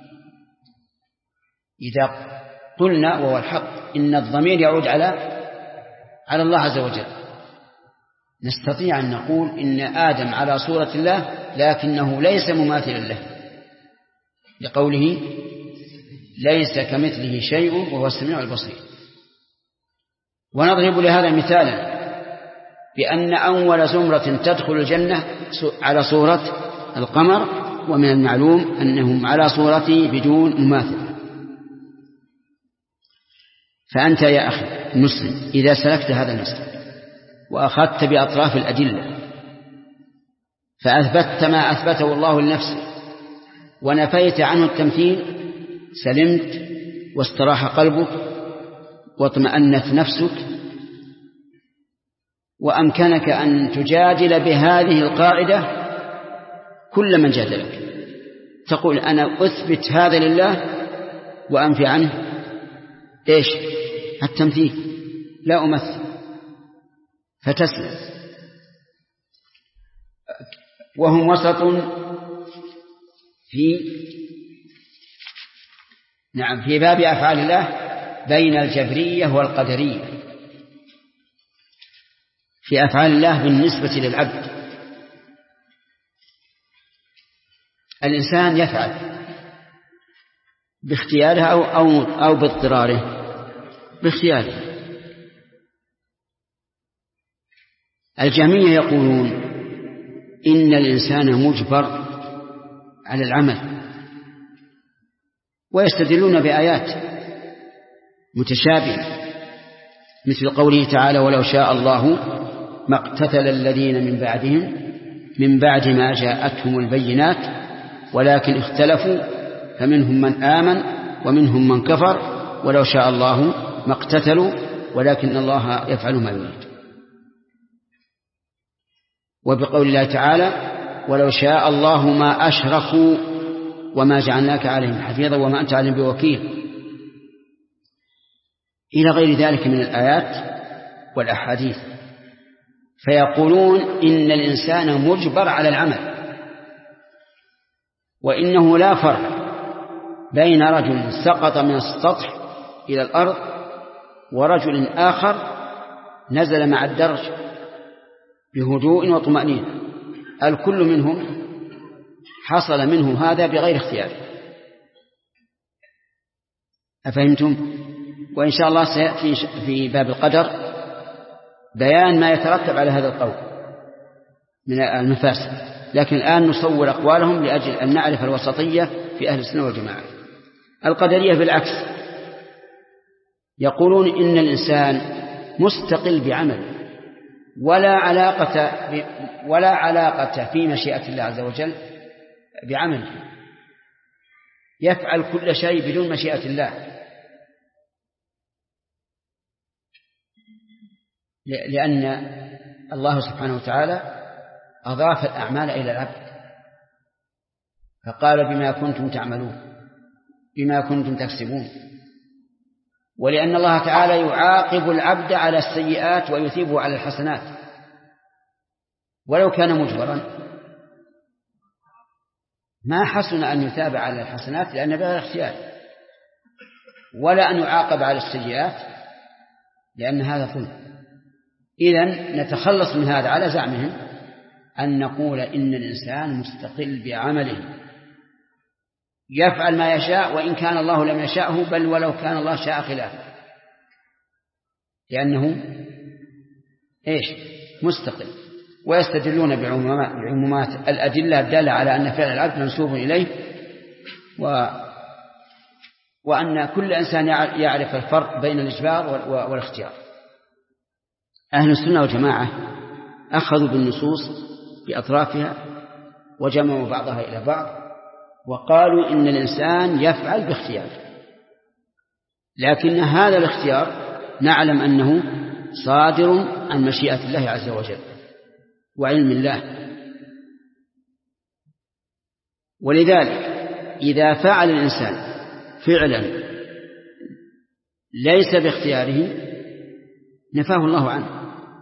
إذا قلنا وهو الحق إن الضمير يعود على الله عز وجل، نستطيع أن نقول إن آدم على صورة الله لكنه ليس مماثلا له، لقوله ليس كمثله شيء وهو السميع البصير. ونضرب لهذا مثالا بأن أول زمرة تدخل الجنة على صورة القمر، ومن المعلوم أنهم على صورته بدون مماثل. فأنت يا أخي المسلم إذا سلكت هذا المسلك وأخذت بأطراف الأدلة فأثبتت ما أثبته الله لنفسه ونفيت عنه التمثيل، سلمت واستراح قلبك واطمأنت نفسك، وأمكنك أن تجادل بهذه القاعدة كل من جادلك. تقول أنا أثبت هذا لله وأنفي عنه إيش؟ التمثيل، لا أمثل، فتسلم. وهم وسط في باب أفعال الله بين الجبرية والقدرية. في أفعال الله بالنسبة للعبد الإنسان يفعل باختياره أو باضطراره، باختياره. الجهمية يقولون إن الإنسان مجبر على العمل، ويستدلون بآيات متشابهة مثل قوله تعالى ولو شاء الله ما اقتتل الذين من بعدهم من بعد ما جاءتهم البينات ولكن اختلفوا فمنهم من آمن ومنهم من كفر ولو شاء الله ما اقتتلوا ولكن الله يفعل ما يريد. وبقول الله تعالى ولو شاء الله ما أشركوا وما جعلناك عليهم حفيظا وما أنت عليهم بوكيل، إلى غير ذلك من الآيات والأحاديث. فيقولون إن الإنسان مجبر على العمل، وإنه لا فرق بين رجل سقط من السطح إلى الأرض ورجل آخر نزل مع الدرج بهدوء وطمأنينة، الكل منهم حصل منه هذا بغير اختيار. أفهمتم؟ وإن شاء الله سيأتي في باب القدر بيان ما يترتب على هذا القول من المفاسد، لكن الآن نصور أقوالهم لأجل أن نعرف الوسطية في أهل السنة والجماعة. القدرية بالعكس يقولون إن الإنسان مستقل بعمله ولا علاقة في مشيئة الله عز وجل بعمله، يفعل كل شيء بدون مشيئة الله، لأن الله سبحانه وتعالى أضاف الأعمال إلى العبد فقال بما كنتم تعملون بما كنتم تكسبون، ولأن الله تعالى يعاقب العبد على السيئات ويثيبه على الحسنات. ولو كان مجبرا ما حسن أن يثاب على الحسنات لأن بغير اختيار، ولا أن يعاقب على السيئات لأن هذا ظلم. إذن نتخلص من هذا على زعمهم أن نقول إن الإنسان مستقل بعمله يفعل ما يشاء وإن كان الله لم يشاءه، بل ولو كان الله شاء خلافه، لأنه مستقل. ويستدلون بعمومات الأدلة الدالة على أن فعل العبد منسوب إليه، وأن كل إنسان يعرف الفرق بين الإجبار والاختيار. أهل السنة والجماعة أخذوا بالنصوص بأطرافها وجمعوا بعضها إلى بعض وقالوا إن الإنسان يفعل باختياره، لكن هذا الاختيار نعلم أنه صادر عن مشيئة الله عز وجل وعلم الله. ولذلك إذا فعل الإنسان فعلا ليس باختياره نفاه الله عنه.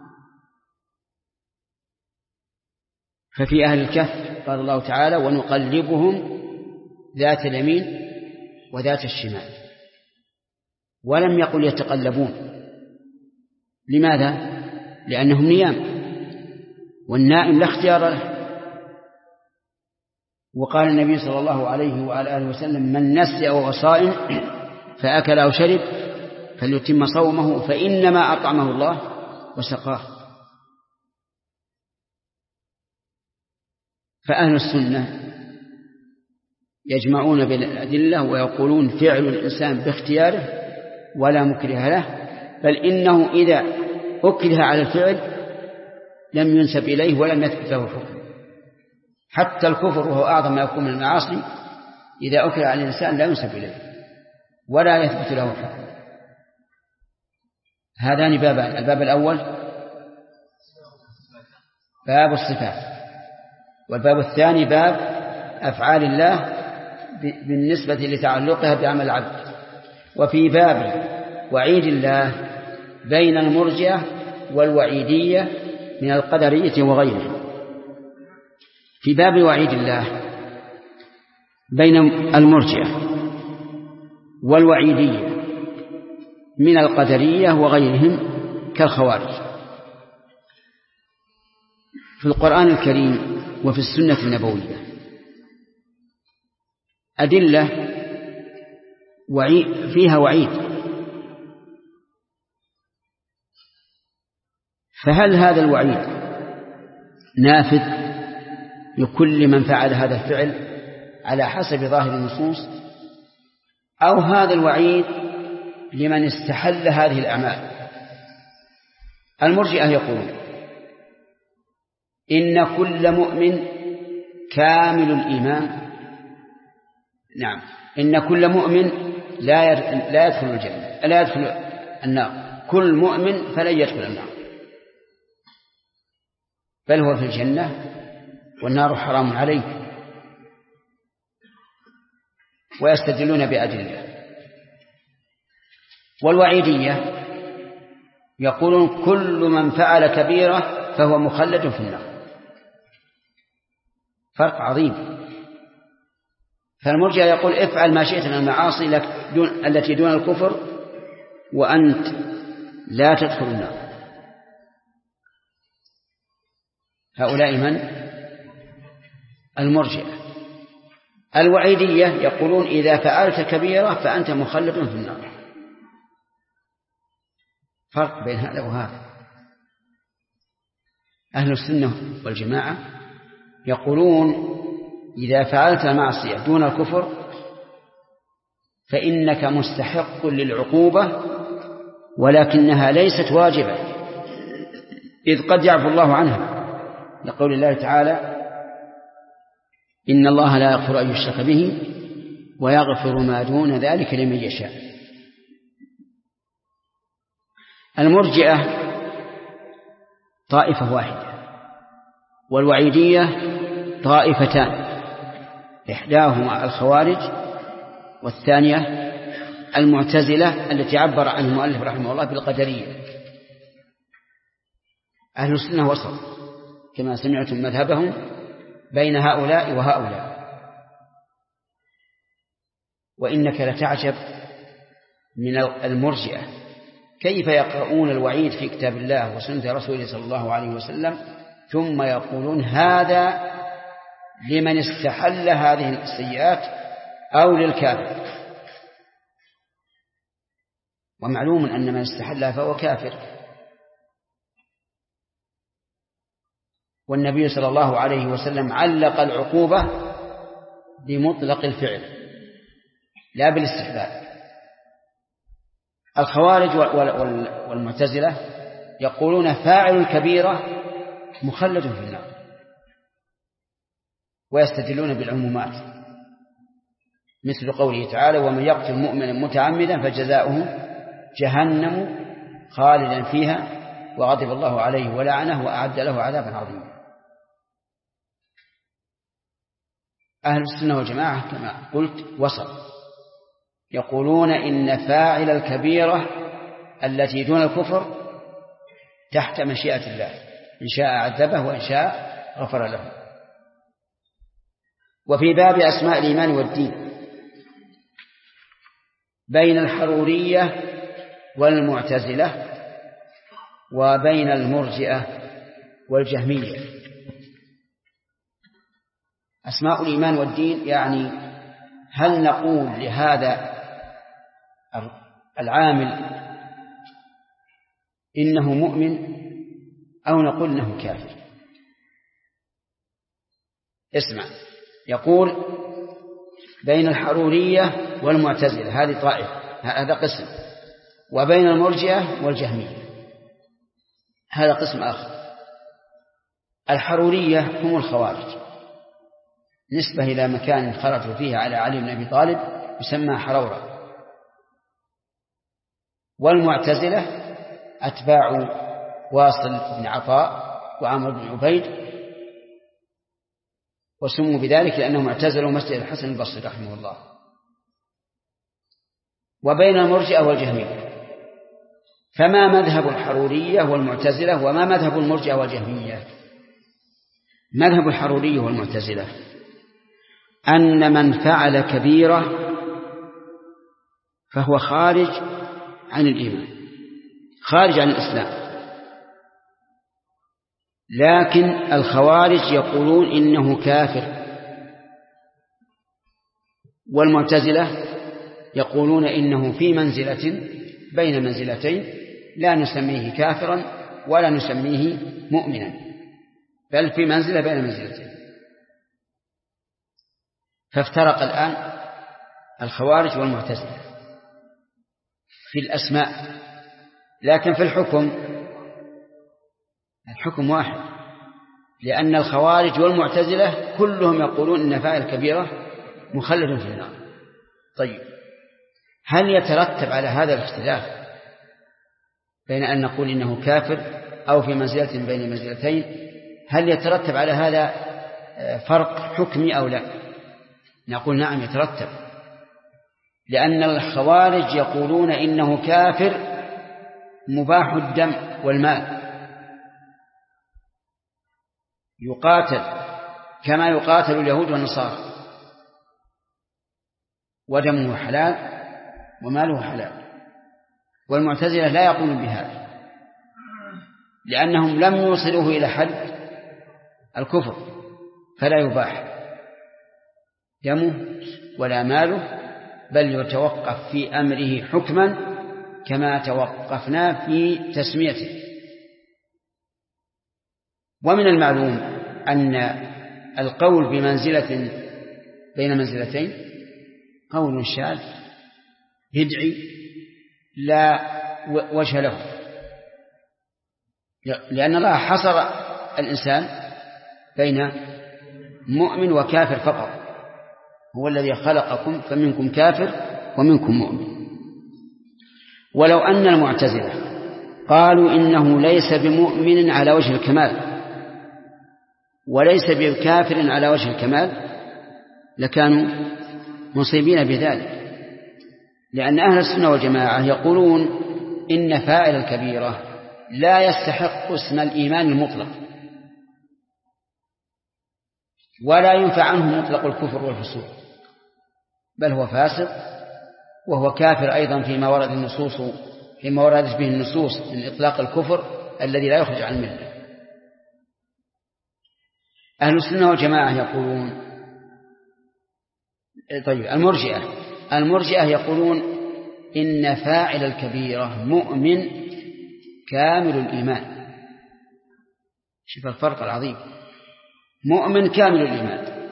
ففي أهل الكهف قال الله تعالى ونقلبهم ذات اليمين وذات الشمال، ولم يقل يتقلبون. لماذا؟ لأنهم نيام، والنائم لا اختيار له. وقال النبي صلى الله عليه وعلى آله وسلم من نسي أو صائم فأكل أو شرب فليتم صومه فإنما أطعمه الله وسقاه. فأهل السنة يجمعون بين الأدلة ويقولون فعل الإنسان باختياره ولا مكره له، بل إنه إذا أكره على الفعل لم ينسب إليه ولم يثبت له الحكم. حتى الكفر وهو أعظم ما يكون من المعاصي إذا أكره على الإنسان لا ينسب إليه ولا يثبت له الحكم. هذان بابان: الباب الأول باب الصفات، والباب الثاني باب أفعال الله بالنسبة لتعلقها بعمل العبد. وفي باب وعيد الله بين المرجئة والوعيدية من القدرية وغيرهم. في باب وعيد الله بين المرجئة والوعيدية من القدرية وغيرهم كالخوارج. في القرآن الكريم وفي السنة النبوية أدلة فيها وعيد، فهل هذا الوعيد نافذ لكل من فعل هذا الفعل على حسب ظاهر النصوص، أو هذا الوعيد لمن استحل هذه الأعمال. المرجئة يقولون إن كل مؤمن كامل الإيمان، نعم، إن كل مؤمن لا يدخل الجنة، لا يدخل النار، كل مؤمن فلن يدخل النار، بل هو في الجنة والنار حرام عليه، ويستدلون بأدلة. والوعيدية يقولون كل من فعل كبيرة فهو مخلد في النار. فرق عظيم. فالمرجئة يقول افعل ما شئت من المعاصي التي دون الكفر وأنت لا تدخل النار. هؤلاء من؟ المرجئة. الوعيدية يقولون إذا فعلت كبيرة فأنت مخلد في النار. فرق بين هذا وهذا. أهل السنة والجماعة يقولون إذا فعلت معصية دون الكفر فإنك مستحق للعقوبة، ولكنها ليست واجبة، إذ قد يعفو الله عنها، لقول الله تعالى إن الله لا يغفر أن يشرك به ويغفر ما دون ذلك لمن يشاء. المرجئة طائفة واحدة، والوعيدية طائفتان، إحداهما الخوارج والثانية المعتزلة التي عبر عن المؤلف رحمه الله بالقدرية. أهل السنة وسط كما سمعتم مذهبهم بين هؤلاء وهؤلاء. وإنك لتعجب من المرجئة كيف يقرؤون الوعيد في كتاب الله وسنة رسوله صلى الله عليه وسلم ثم يقولون هذا لمن استحل هذه السيئات أو للكافر. ومعلوم أن من استحلها فهو كافر. والنبي صلى الله عليه وسلم علق العقوبة بمطلق الفعل لا بالاستحلال. الخوارج والمعتزلة يقولون فاعل الكبيرة مخلد في النار، ويستدلون بالعمومات مثل قوله تعالى ومن يقتل مؤمنا متعمدا فجزاؤه جهنم خالدا فيها وغضب الله عليه ولعنه وأعد له عذابا عظيما. أهل السنة والجماعة كما قلت وسط، يقولون إن فاعل الكبيرة التي دون الكفر تحت مشيئة الله، إن شاء عذبه وإن شاء غفر له. وفي باب أسماء الإيمان والدين بين الحرورية والمعتزلة وبين المرجئة والجهمية. أسماء الإيمان والدين يعني هل نقول لهذا العامل إنه مؤمن أو نقول إنه كافر؟ اسمع، يقول بين الحرورية والمعتزلة هذه طائفة، هذا قسم، وبين المرجئة والجهمية هذا قسم آخر. الحرورية هم الخوارج، نسبة إلى مكان خرجوا فيه على علي بن أبي طالب يسمى حرورة. والمعتزلة أتباع واصل بن عطاء وعمر بن عبيد، وسموا بذلك لأنهم اعتزلوا مسجد الحسن البصري رحمه الله. وبين المرجئة والجهمية، فما مذهب الحرورية والمعتزلة وما مذهب المرجئة والجهمية؟ مذهب الحرورية والمعتزلة أن من فعل كبيرة فهو خارج عن الإيمان، خارج عن الإسلام. لكن الخوارج يقولون إنه كافر، والمعتزلة يقولون إنه في منزلة بين منزلتين، لا نسميه كافرا ولا نسميه مؤمنا، بل في منزلة بين منزلتين. فافترق الآن الخوارج والمعتزلة في الأسماء، لكن في الحكم واحد، لأن الخوارج والمعتزلة كلهم يقولون إن فاعل الكبيرة مخلد في النار. طيب، هل يترتب على هذا الاختلاف بين أن نقول إنه كافر أو في منزلة بين منزلتين، هل يترتب على هذا فرق حكمي أو لا؟ نقول نعم يترتب، لأن الخوارج يقولون إنه كافر مباح الدم والمال، يقاتل كما يقاتل اليهود والنصارى، ودمه حلال وماله حلال. والمعتزلة لا يقولون بهذا، لأنهم لم يوصلوه إلى حد الكفر، فلا يباح دمه ولا ماله، بل يتوقف في أمره حكما كما توقفنا في تسميته. ومن المعلوم أن القول بمنزلة بين منزلتين قول شاذ بدعي لا وجه له، لأن الله حصر الإنسان بين مؤمن وكافر فقط، هو الذي خلقكم فمنكم كافر ومنكم مؤمن. ولو أن المعتزلة قالوا إنه ليس بمؤمن على وجه الكمال وليس بكافر على وجه الكمال لكانوا مصيبين بذلك، لأن أهل السنة والجماعة يقولون إن فاعل الكبيرة لا يستحق اسم الإيمان المطلق، ولا ينفع عنه مطلق الكفر والفسوق، بل هو فاسق وهو كافر أيضا فيما وردت به النصوص من إطلاق الكفر الذي لا يخرج عن الملة. أهل السنة والجماعة يقولون طيب، المرجئة يقولون إن فاعل الكبيرة مؤمن كامل الإيمان. شوف الفرق العظيم، مؤمن كامل الإيمان،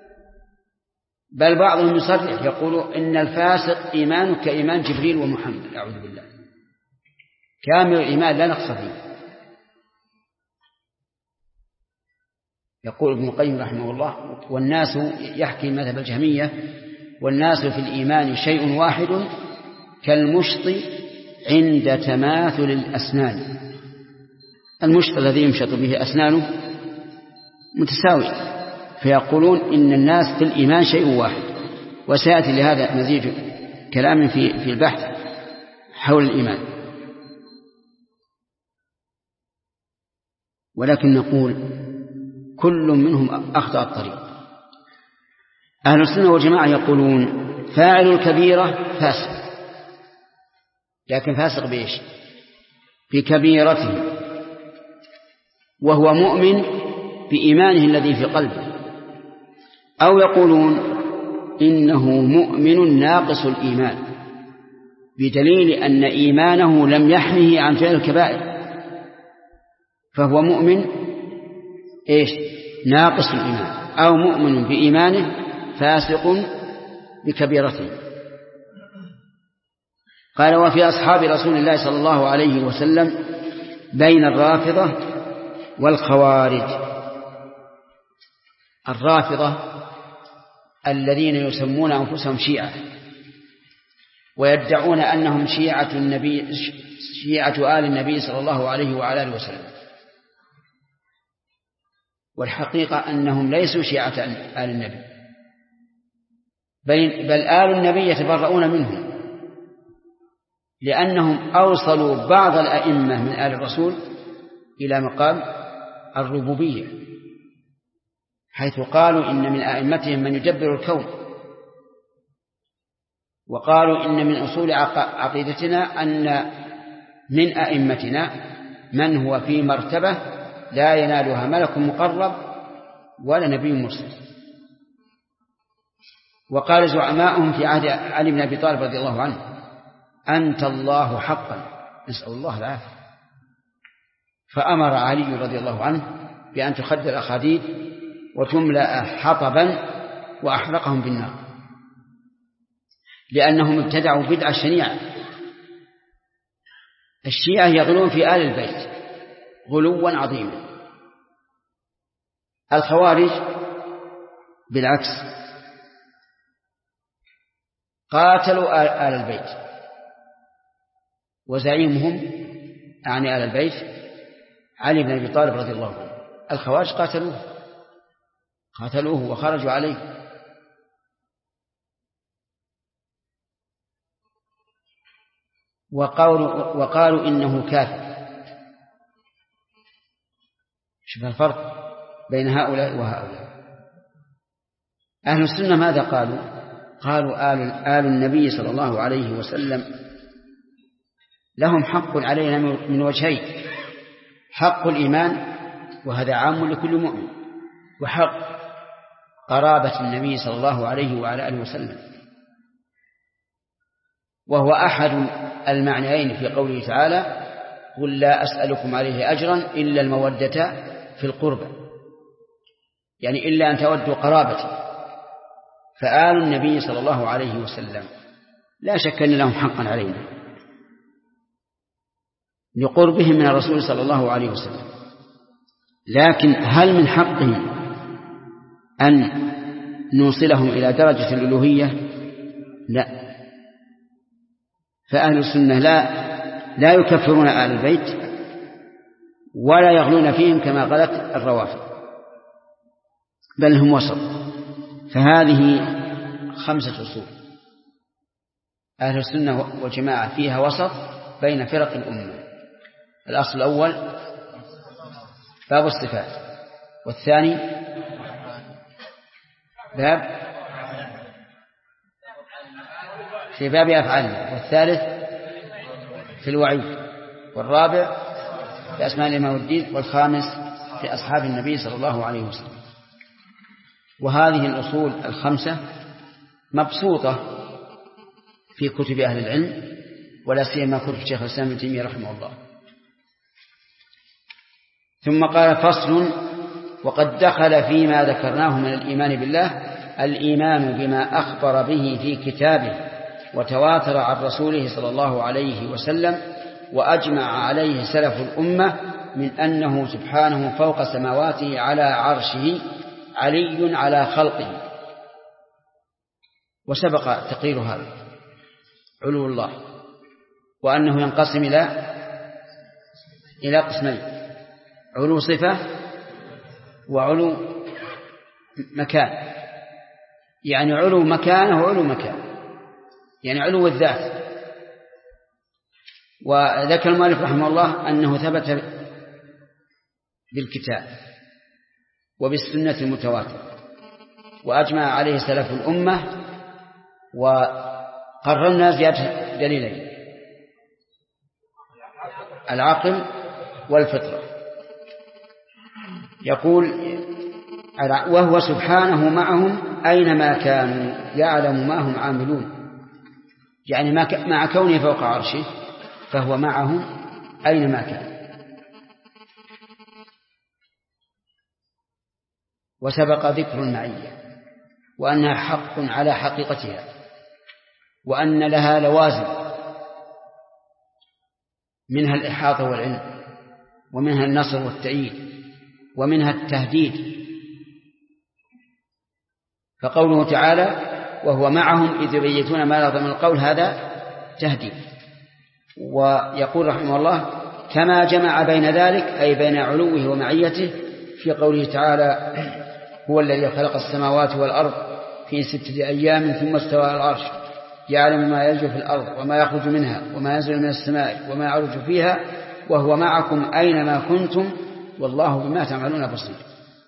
بل بعضهم يصرح يقول إن الفاسق إيمانه كإيمان جبريل ومحمد، أعوذ بالله، كامل الإيمان لا نقص فيه. يقول ابن القيم رحمه الله: والناس، يحكي مذهب الجهمية، والناس في الإيمان شيء واحد كالمشط عند تماثل الأسنان. المشط الذي يمشط به أسنانه متساوية، فيقولون إن الناس في الإيمان شيء واحد. وسيأتي لهذا مزيد كلام في البحث حول الإيمان. ولكن نقول كل منهم أخطأ الطريق. أهل السنة والجماعة يقولون فاعل الكبيرة فاسق، لكن فاسق بإيش؟ بكبيرته، وهو مؤمن بإيمانه الذي في قلبه. أو يقولون إنه مؤمن ناقص الإيمان، بدليل أن إيمانه لم يحمه عن فعل الكبائر، فهو مؤمن إيش؟ ناقص الإيمان، أو مؤمن بإيمانه فاسق بكبيرته. قال: وفي أصحاب رسول الله صلى الله عليه وسلم بين الرافضة والخوارج. الرافضة الذين يسمون أنفسهم شيعة، ويدعون أنهم شيعة آل النبي صلى الله عليه وعلى آله وسلم، والحقيقة أنهم ليسوا شيعة آل النبي، بل آل النبي يتبرؤون منهم، لأنهم أوصلوا بعض الأئمة من آل الرسول إلى مقام الربوبية، حيث قالوا إن من أئمتهم من يدبر الكون، وقالوا إن من أصول عقيدتنا أن من أئمتنا من هو في مرتبة لا ينالها ملك مقرب ولا نبي مرسل. وقال زعماؤهم في عهد علي بن أبي طالب رضي الله عنه: أنت الله حقا، نسأل الله العافية. فأمر علي رضي الله عنه بأن تخد الأخاديد وتملأ حطبا وأحرقهم بالنار. لأنهم ابتدعوا بدعة شنيعة. الشيعة يغلون في آل البيت غلوا عظيما. الخوارج بالعكس قاتلوا آل البيت، وزعيمهم يعني آل البيت علي بن أبي طالب رضي الله عنه. الخوارج قاتلوه وخرجوا عليه. وقالوا إنه كافر. شوف الفرق بين هؤلاء وهؤلاء. أهل السنة ماذا قالوا؟ قالوا آل النبي صلى الله عليه وسلم لهم حق علينا من وجهين: حق الإيمان وهذا عام لكل مؤمن، وحق قرابة النبي صلى الله عليه وعلى آله وسلم، وهو أحد المعنيين في قوله تعالى: قل لا أسألكم عليه أجرا إلا المودة في القربى، يعني إلا أن تودوا قرابتي. فآل النبي صلى الله عليه وسلم لا شك أن لهم حقا علينا لقربهم من الرسول صلى الله عليه وسلم، لكن هل من حقهم أن نوصلهم إلى درجة الألوهية؟ لا. فأهل السنة لا يكفرون آل البيت ولا يغلون فيهم كما غلت الروافض، بل هم وسط. فهذه 5 أصول أهل السنة والجماعة فيها وسط بين فرق الأمة. الأصل الأول باب الصفات، والثاني في باب أفعاله، والثالث في الوعيد، والرابع في أسماء الإمام والدين، والخامس في أصحاب النبي صلى الله عليه وسلم. وهذه الأصول 5 مبسوطة في كتب أهل العلم، ولا سيما كتب شيخ الإسلام ابن تيمية رحمه الله. ثم قال: فصل: وقد دخل فيما ذكرناه من الإيمان بالله الإيمان بما أخبر به في كتابه وتواتر عن رسوله صلى الله عليه وسلم وأجمع عليه سلف الأمة من أنه سبحانه فوق سماواته على عرشه علي على خلقه. وسبق تقرير هذا علو الله، وأنه ينقسم إلى قسمين: علو صفة وعلو مكان. يعني علو مكانه وعلو مكان، يعني علو الذات. وذكر المؤلف رحمه الله أنه ثبت بالكتاب وبالسنة المتواترة، وأجمع عليه سلف الأمة، وقررنا زيادة دليلين: العقل والفطرة. يقول: وهو سبحانه معهم أينما كانوا يعلم ما هم عاملون، يعني مع كونه فوق عرشه فهو معهم أينما كان. وسبق ذكر المعية، وأنها حق على حقيقتها، وأن لها لوازم، منها الإحاطة والعلم، ومنها النصر والتأييد، ومنها التهديد. فقوله تعالى: وهو معهم إذ يبيتون ما لا يرضى من القول، هذا تهديد. ويقول رحمه الله: كما جمع بين ذلك أي بين علوه ومعيته في قوله تعالى: هو الذي خلق السماوات والأرض في 6 أيام ثم استوى على العرش يعلم ما يلج في الأرض وما يخرج منها وما ينزل من السماء وما يعرج فيها وهو معكم أينما كنتم والله بما تعملون بصير.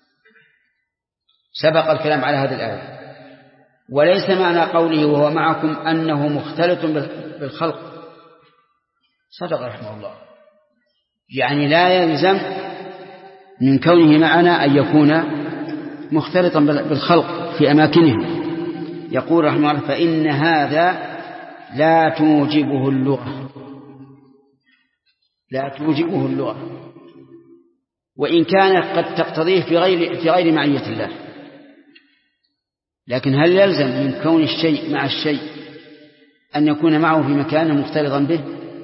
سبق الكلام على هذه الآية. وليس معنى قوله وهو معكم أنه مختلط بالخلق. صدق رحمه الله. يعني لا يلزم من كونه معنا أن يكون مختلطا بالخلق في أماكنهم. يقول رحمه الله: فإن هذا لا توجبه اللغة، لا توجبه اللغة، وإن كانت قد تقتضيه في غير معية الله. لكن هل يلزم من كون الشيء مع الشيء أن يكون معه في مكان مختلطا به؟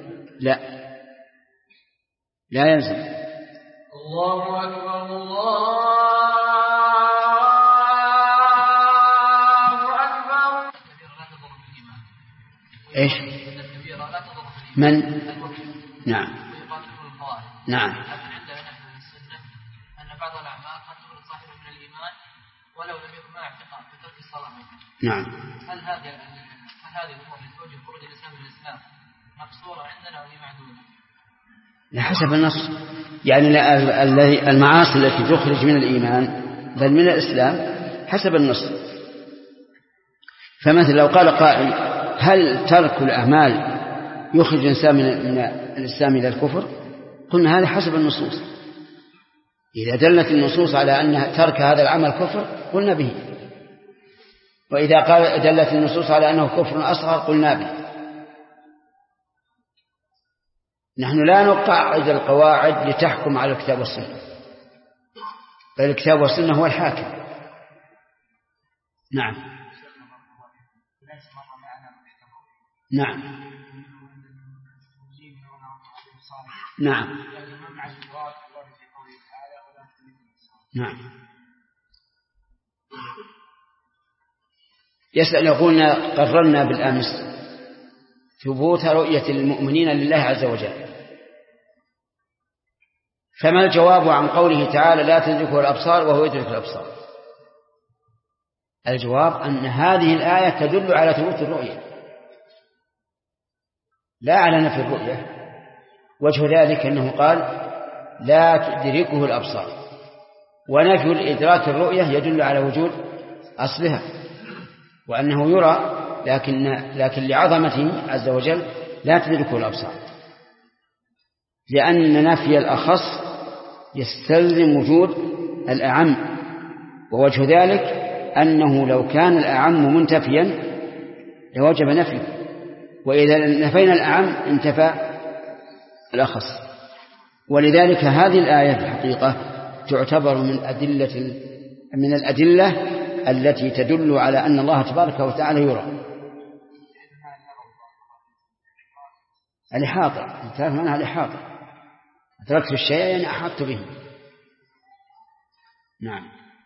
لا يلزم. الله أكبر الله أكبر. إيش؟ من؟ نعم. نعم. عندنا نحن من السنة أن بعض الأعمال قد تخرج صاحبه من الإيمان ولو لم يكن مع اعتقاد بترك الصلاة. نعم. هل هذه الأمور اللي توجب خروج الإنسان من الإسلام مقصورة عندنا وهي معدودة؟ حسب النص، يعني المعاصي التي تخرج من الإيمان بل من الإسلام حسب النص. فمثل لو قال قائل هل ترك الأعمال يخرج الإنسان من الإسلام إلى الكفر؟ قلنا هذا حسب النصوص. إذا دلت النصوص على أن ترك هذا العمل كفر قلنا به، وإذا دلت النصوص على أنه كفر أصغر قلنا به. نحن لا نقعد القواعد لتحكم على الكتاب والسنة، بل الكتاب والسنة هو الحاكم. نعم. نعم. نعم. نعم. يسأل يقولنا قررنا بالأمس ثبوت رؤية المؤمنين لله عز وجل، فما الجواب عن قوله تعالى لا تدركه الأبصار وهو يدرك الأبصار؟ الجواب أن هذه الآية تدل على ثبوت الرؤية لا على نفي الرؤية. وجه ذلك أنه قال لا تدركه الأبصار، ونفي الإدراك الرؤية يدل على وجود أصلها وأنه يرى، لكن لعظمته عز وجل لا تدركه الأبصار، لأن نفي الأخص يستلزم وجود الأعم. ووجه ذلك أنه لو كان الأعم منتفيا لوجب نفيه، وإذا نفينا الأعم انتفى الأخص. ولذلك هذه الآية في الحقيقة تعتبر من الأدلة التي تدل على أن الله تبارك وتعالى يرى. الإحاطة، تعرف معناها الإحاطة، أدركت الشيء يعني أحطت به. نعم.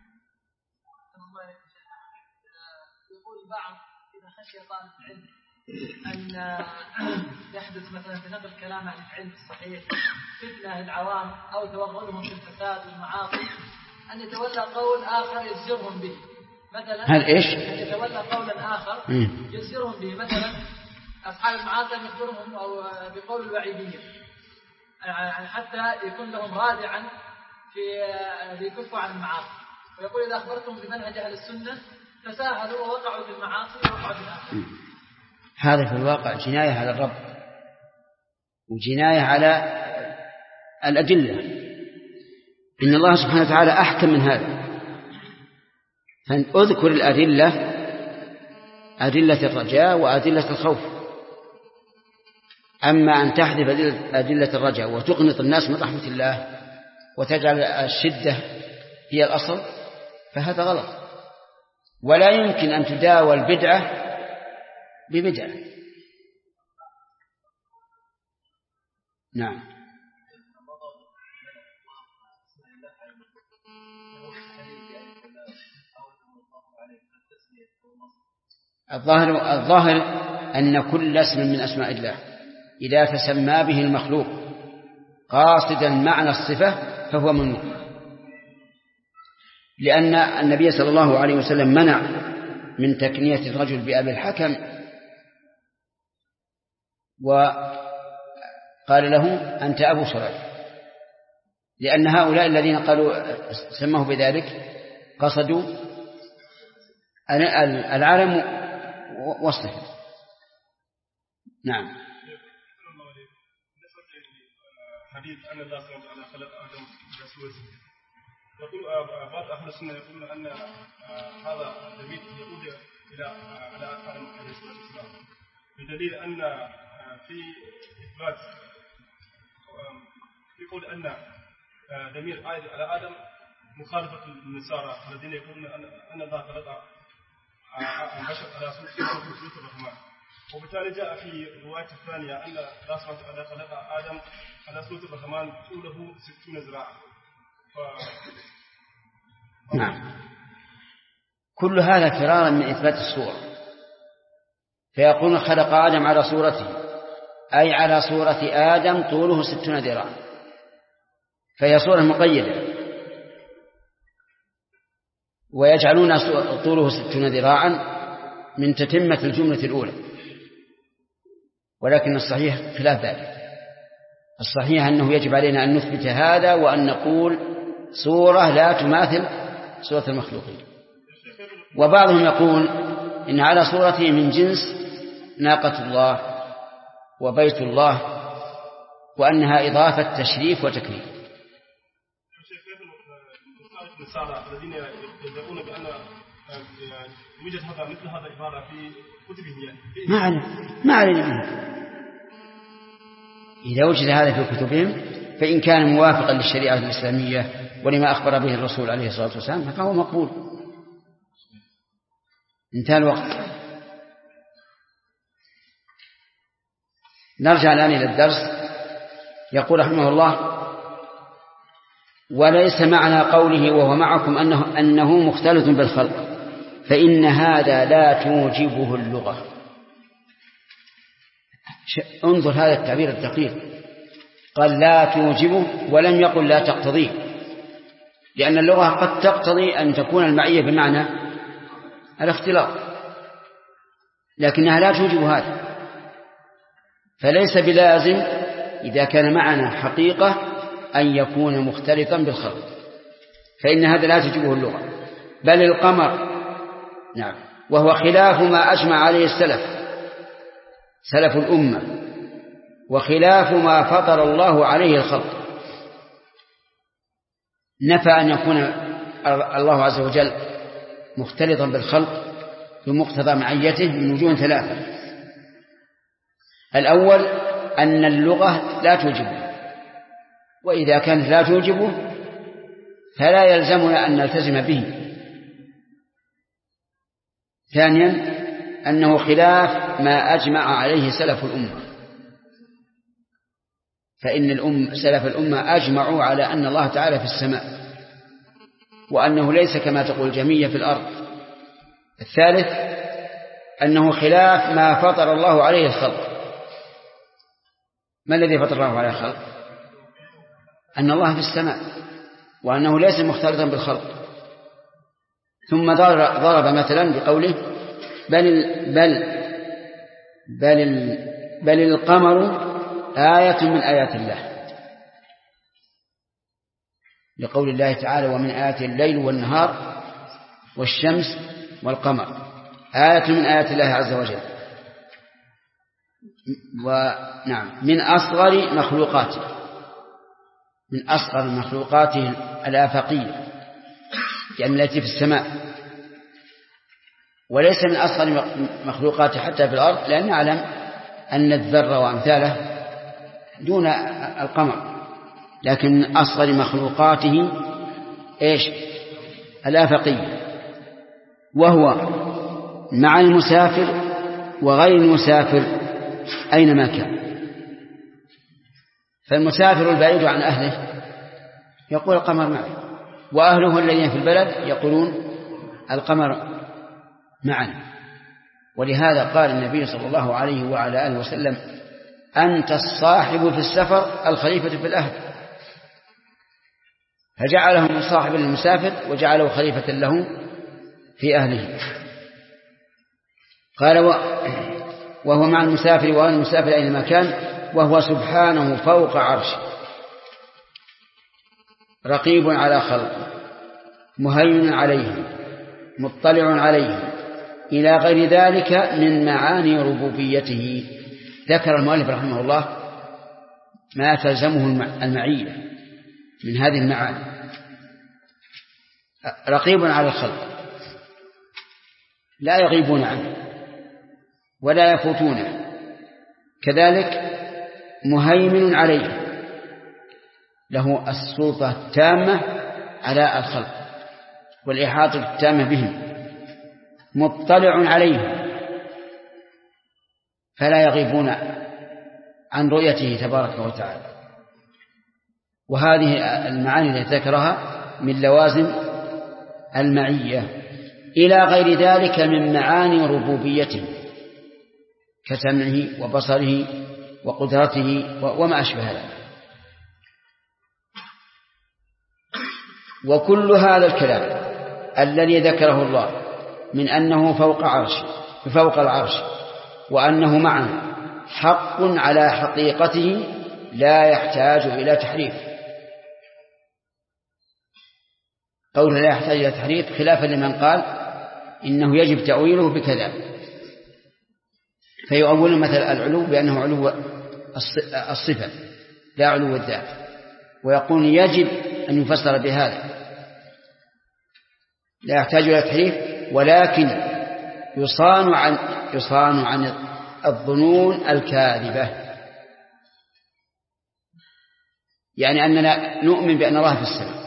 يقول البعض إذا خشي طالب العلم أن يحدث مثلا في نقل كلام عن العلم الصحيح فتنة العوام أو توغلهم في الفساد والمعاصي أن يتولى قول آخر يزجرهم به، مثلا هل إيش؟ أن يتولى قولا آخر يزجرهم به، مثلا أصحاب المعاصي يخبرهم أو بقول الوعيدية حتى يكون لهم رادعا في يكفوا عن المعاصي، ويقول إذا أخبرتهم بمنهج أهل السنة تساهلوا ووقعوا في المعاصي ووقعوا في الآخرة. هذا في الواقع جناية على الرب وجناية على الأدلة. إن الله سبحانه وتعالى أحكم من هذا، فأذكر الأدلة، أدلة الرجاء وأدلة الخوف. أما أن تحذف أدلة الرجاء وتقنط الناس من رحمة الله وتجعل الشدة هي الأصل فهذا غلط، ولا يمكن أن تداوى البدعة ببدعة. نعم. الظاهر أن كل اسم من أسماء الله إذا تسمى به المخلوق قاصدا معنى الصفة فهو ممنوع، لأن النبي صلى الله عليه وسلم منع من تكنية الرجل بأبي الحكم، وقال له أنت أبو شريح، لأن هؤلاء الذين قالوا سموه بذلك قصدوا العالم والصفة. نعم. حديث أن الله سبحانه وتعالى خلق آدم بصورته، يقول بعض أهل السنة يقولون أن هذا الضمير يعود إلى آدم عليه الصلاة والسلام، بدليل أن في إثبات يقول أن ضمير عائد على آدم مخالفة النصارى الذين يقولون أن الله خلق البشر على صورة الرحمن، وبالتالي جاء في الرواية الثانية أن الله سبحانه وتعالى خلق آدم على صورة الرحمن طوله 60 ذراعا. نعم، كل هذا فرارا من إثبات الصورة. فيقول خلق آدم على صورته، أي على صورة آدم طوله 60 ذراعا، فهي صورة مقيدة. ويجعلون طوله 60 ذراعا من تتمة الجملة الأولى، ولكن الصحيح خلاف ذلك. الصحيح أنه يجب علينا أن نثبت هذا وأن نقول صورة لا تماثل صورة المخلوقين. وبعضهم يقول إن على صورته من جنس ناقة الله وبيت الله، وأنها إضافة تشريف وتكريم. الذين يدعون بأن يوجد مثل هذا العبارة في كتبهم، ما علينا منه. إذا وجد هذا في كتبهم فإن كان موافقا للشريعة الإسلامية ولما أخبر به الرسول عليه الصلاة والسلام فهو مقبول. انتهى الوقت. نرجع الآن إلى الدرس. يقول رحمه الله: وليس معنى قوله وهو معكم أنه مختلط بالخلق، فإن هذا لا توجبه اللغة. انظر هذا التعبير الدقيق، قال لا توجبه ولم يقل لا تقتضيه، لأن اللغة قد تقتضي أن تكون المعية بمعنى الاختلاط، لكنها لا توجب هذا. فليس بلازم إذا كان معنا حقيقة أن يكون مختلطا بالخلق، فإن هذا لا تجبه اللغة. بل القمر، نعم، وهو خلاف ما أجمع عليه سلف الأمة، وخلاف ما فطر الله عليه الخلق. نفى أن يكون الله عز وجل مختلطا بالخلق بمقتضى معيته من وجوه ثلاثة. الأول أن اللغة لا توجبه، وإذا كانت لا توجبه فلا يلزمنا أن نلتزم به. ثانيا أنه خلاف ما أجمع عليه سلف الأمة، فإن سلف الأمة أجمعوا على أن الله تعالى في السماء، وأنه ليس كما تقول الجميع في الأرض. الثالث أنه خلاف ما فطر الله عليه الخلق. ما الذي فطر الله عليه الخلق؟ أن الله في السماء، وأنه ليس مختلطا بالخلق. ثم ضرب مثلا بقوله بل القمر آية من آيات الله، لقول الله تعالى: ومن آيات الليل والنهار والشمس والقمر، آية من آيات الله عز وجل. ونعم، من أصغر مخلوقاته الآفاقية، يعني التي في السماء، وليس من أصغر مخلوقاته حتى في الأرض، لأن نعلم أن الذر وأمثاله دون القمر، لكن من أصغر مخلوقاته الآفاقية، وهو مع المسافر وغير المسافر أينما كان. فالمسافر البعيد عن أهله يقول القمر معي، وأهله الذين في البلد يقولون القمر معنا. ولهذا قال النبي صلى الله عليه وعلى آله وسلم: أنت الصاحب في السفر الخليفة في الأهل، فجعله صاحبا للمسافر وجعله خليفة له في أهله. قال: وهو مع المسافر وغير المسافر أينما كان، وهو سبحانه فوق عرشه، رقيب على خلقه، مهيمن عليه، مطلع عليه، إلى غير ذلك من معاني ربوبيته. ذكر المؤلف رحمه الله ما تلزمه المعية من هذه المعاني. رقيب على الخلق، لا يغيبون عنه ولا يفوتونه. كذلك مهيمن عليه، له السلطة التامة على الخلق والإحاطة التامة بهم. مطلع عليه، فلا يغيبون عن رؤيته تبارك وتعالى. وهذه المعاني التي ذكرها من لوازم المعية، إلى غير ذلك من معاني ربوبيته كسمعه وبصره وقدرته وما أشبه ذلك. وكل هذا الكلام الذي ذكره الله من أنه فوق العرش وأنه معنا حق على حقيقته لا يحتاج إلى تحريف. قوله لا يحتاج إلى تحريف خلافا لمن قال إنه يجب تأويله بكذا، فيؤول مثل العلو بأنه علو الصفة لا علو الذات، ويقول يجب أن يفسر بهذا لا يحتاج إلى تحريف، ولكن يصان عن الظنون الكاذبة. يعني أننا نؤمن بأن الله في السماء،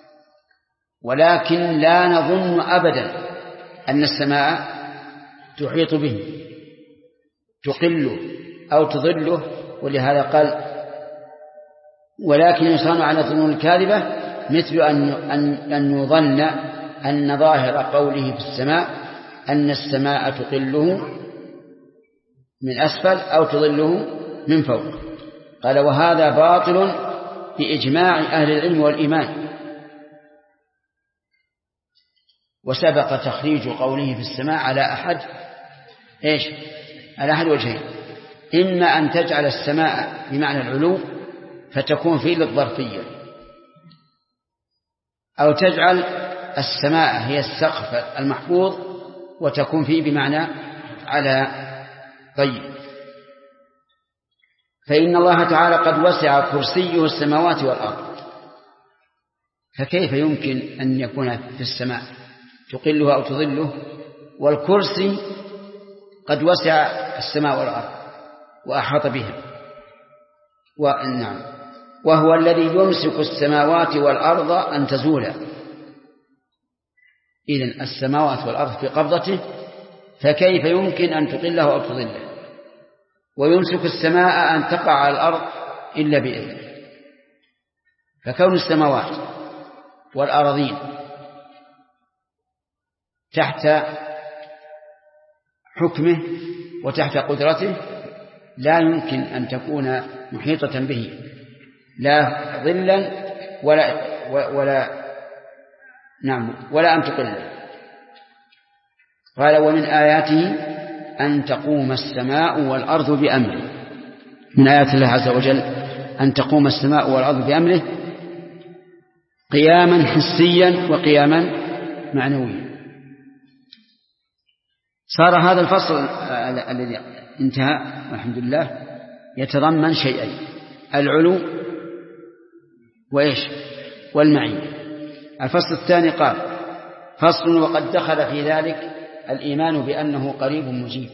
ولكن لا نظن أبدا أن السماء تحيط به تقله أو تظله، ولهذا قال ولكن يصان عن الظنون الكاذبة، مثل أن يظن أن ظاهر قوله في السماء أن السماء تقله من أسفل أو تظله من فوق. قال وهذا باطل بإجماع أهل العلم والإيمان. وسبق تخريج قوله في السماء على أحد وجهين: إما أن تجعل السماء بمعنى العلو فتكون فيه للظرفية، أو تجعل السماء هي السقف المحفوظ وتكون فيه بمعنى على. طيب، فإن الله تعالى قد وسع كرسيه السماوات والأرض، فكيف يمكن أن يكون في السماء تقله أو تظله، والكرسي قد وسع السماء والأرض وأحاط بهم. نعم، وهو الذي يمسك السماوات والأرض أن تزولا. إذن السماوات والأرض في قبضته، فكيف يمكن أن تقله أو تظله؟ ويمسك السماء أن تقع على الأرض إلا بإذنه. فكون السماوات والأراضين تحت حكمه وتحت قدرته لا يمكن أن تكون محيطة به لا ظلا ولا أن تقله. قال ومن آياته أن تقوم السماء والأرض بأمره. من آيات الله عز وجل أن تقوم السماء والأرض بأمره قياما حسيا وقياما معنويا. صار هذا الفصل الذي انتهى والحمد لله يتضمن شيئين: العلو والمعية. الفصل الثاني قال فصل وقد دخل في ذلك الإيمان بأنه قريب مجيب،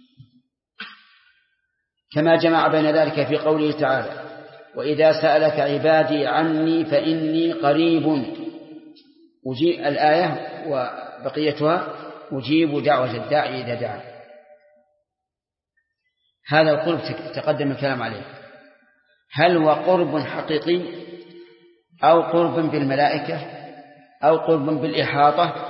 كما جمع بين ذلك في قوله تعالى وإذا سألك عبادي عني فإني قريب أجيب. الآية وبقيتها أجيب دعوة الداعي إذا دعا. هذا القرب تقدم الكلام عليه، هل هو قرب حقيقي أو قرب بالملائكة أو قرب بالإحاطة؟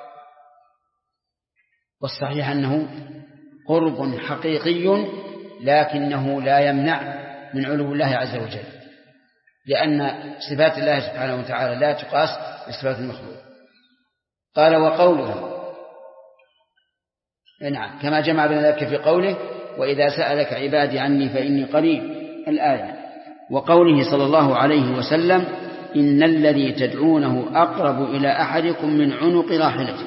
والصحيح أنه قرب حقيقي، لكنه لا يمنع من علو الله عز وجل، لأن صفات الله سبحانه وتعالى لا تقاس بصفات المخلوق. قال وقوله نعم كما جمع بين ذلك في قوله وإذا سألك عبادي عني فإني قريب الآية، وقوله صلى الله عليه وسلم إن الذي تدعونه أقرب إلى أحدكم من عنق راحلته.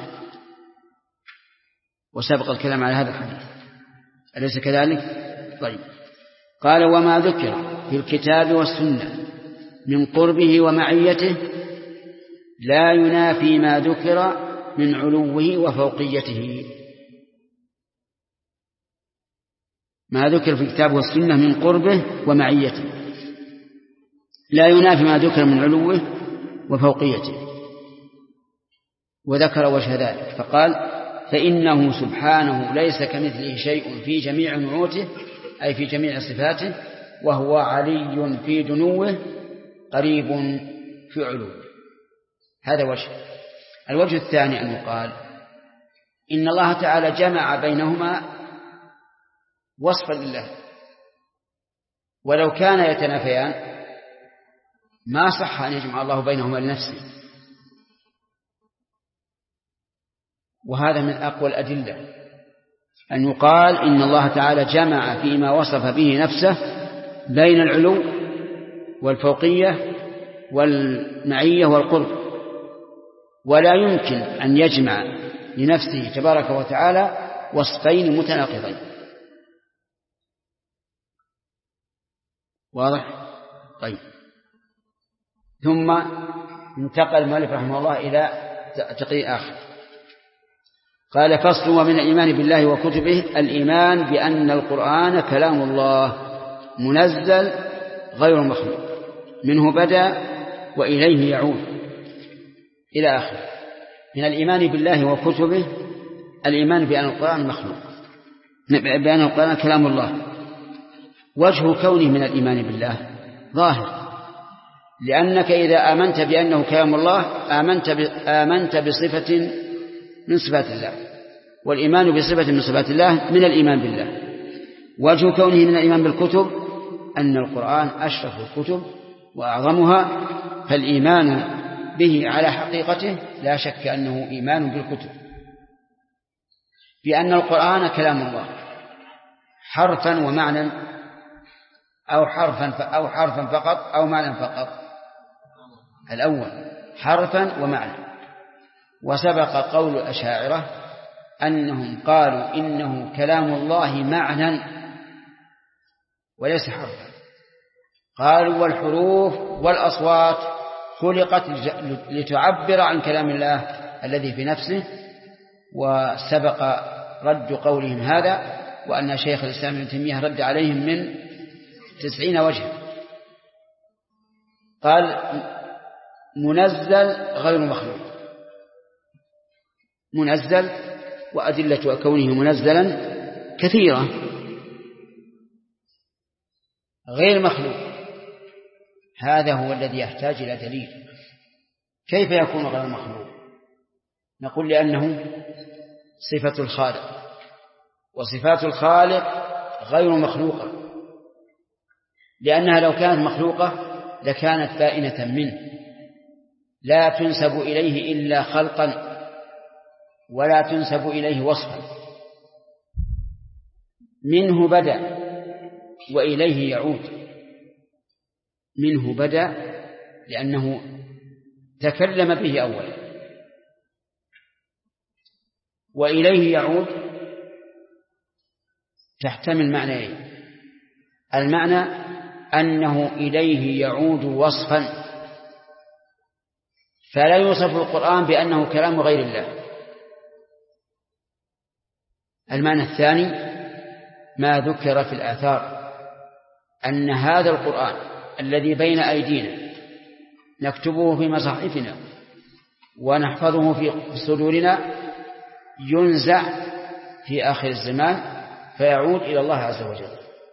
وسبق الكلام على هذا الحديث أليس كذلك؟ طيب، قال وما ذكر في الكتاب والسنة من قربه ومعيته لا ينافي ما ذكر من علوه وفوقيته. ما ذكر في الكتاب والسنة من قربه ومعيته لا ينافي ما ذكر من علوه وفوقيته. وذكر وجه ذلك فقال فإنه سبحانه ليس كمثله شيء في جميع نعوته أي في جميع صفاته، وهو علي في دنوه قريب في علوه. هذا وجه. الوجه الثاني أن يقال إن الله تعالى جمع بينهما وصفا لله، ولو كان يتنافيان ما صح أن يجمع الله بينهما لنفسه، وهذا من أقوى الأدلة أن يقال إن الله تعالى جمع فيما وصف به نفسه بين العلو والفوقية والمعية والقرب، ولا يمكن أن يجمع لنفسه تبارك وتعالى وصفين متناقضين. واضح؟ طيب. ثم انتقل المؤلف رحمه الله إلى تقرير آخر، قال: فصل. ومن الإيمان بالله وكتبه الإيمان بأن القرآن كلام الله منزل غير مخلوق، منه بدأ وإليه يعود، إلى آخر. من الإيمان بالله وكتبه الإيمان بأن القرآن مخلوق، بأن القرآن كلام الله. وجه كونه من الإيمان بالله ظاهر، لأنك إذا آمنت بأنه كلام الله آمنت بصفة من صفات الله، والإيمان بصفة من صفات الله من الإيمان بالله. وجه كونه من الإيمان بالكتب أن القرآن أشرف الكتب وأعظمها، فالإيمان به على حقيقته لا شك أنه إيمان بالكتب، بأن القرآن كلام الله حرفا ومعنى، أو حرفا فقط أو معنى فقط. الأول حرفا ومعنى. وسبق قول الأشاعرة أنهم قالوا إنه كلام الله معنى وليس حرفا. قالوا: والحروف والأصوات خلقت لتعبر عن كلام الله الذي في نفسه. وسبق رد قولهم هذا، وأن شيخ الإسلام ابن تيمية رد عليهم من 90 وجه. قال: منزل غير مخلوق، منزل، وأدلة كونه منزلا كثيرة. غير مخلوق هذا هو الذي يحتاج إلى دليل. كيف يكون غير مخلوق؟ نقول لأنه صفة الخالق، وصفات الخالق غير مخلوقة، لأنها لو كانت مخلوقة لكانت بائنة منه، لا تنسب إليه إلا خلقا ولا تنسب إليه وصفا. منه بدأ وإليه يعود. منه بدأ لأنه تكلم به أولا، وإليه يعود تحتمل معنيين: المعنى أنه إليه يعود وصفا، فلا يوصف القرآن بأنه كلام غير الله. المعنى الثاني ما ذكر في الآثار، أن هذا القرآن الذي بين أيدينا نكتبه في مصاحفنا ونحفظه في صدورنا ينزع في آخر الزمان فيعود إلى الله عز وجل.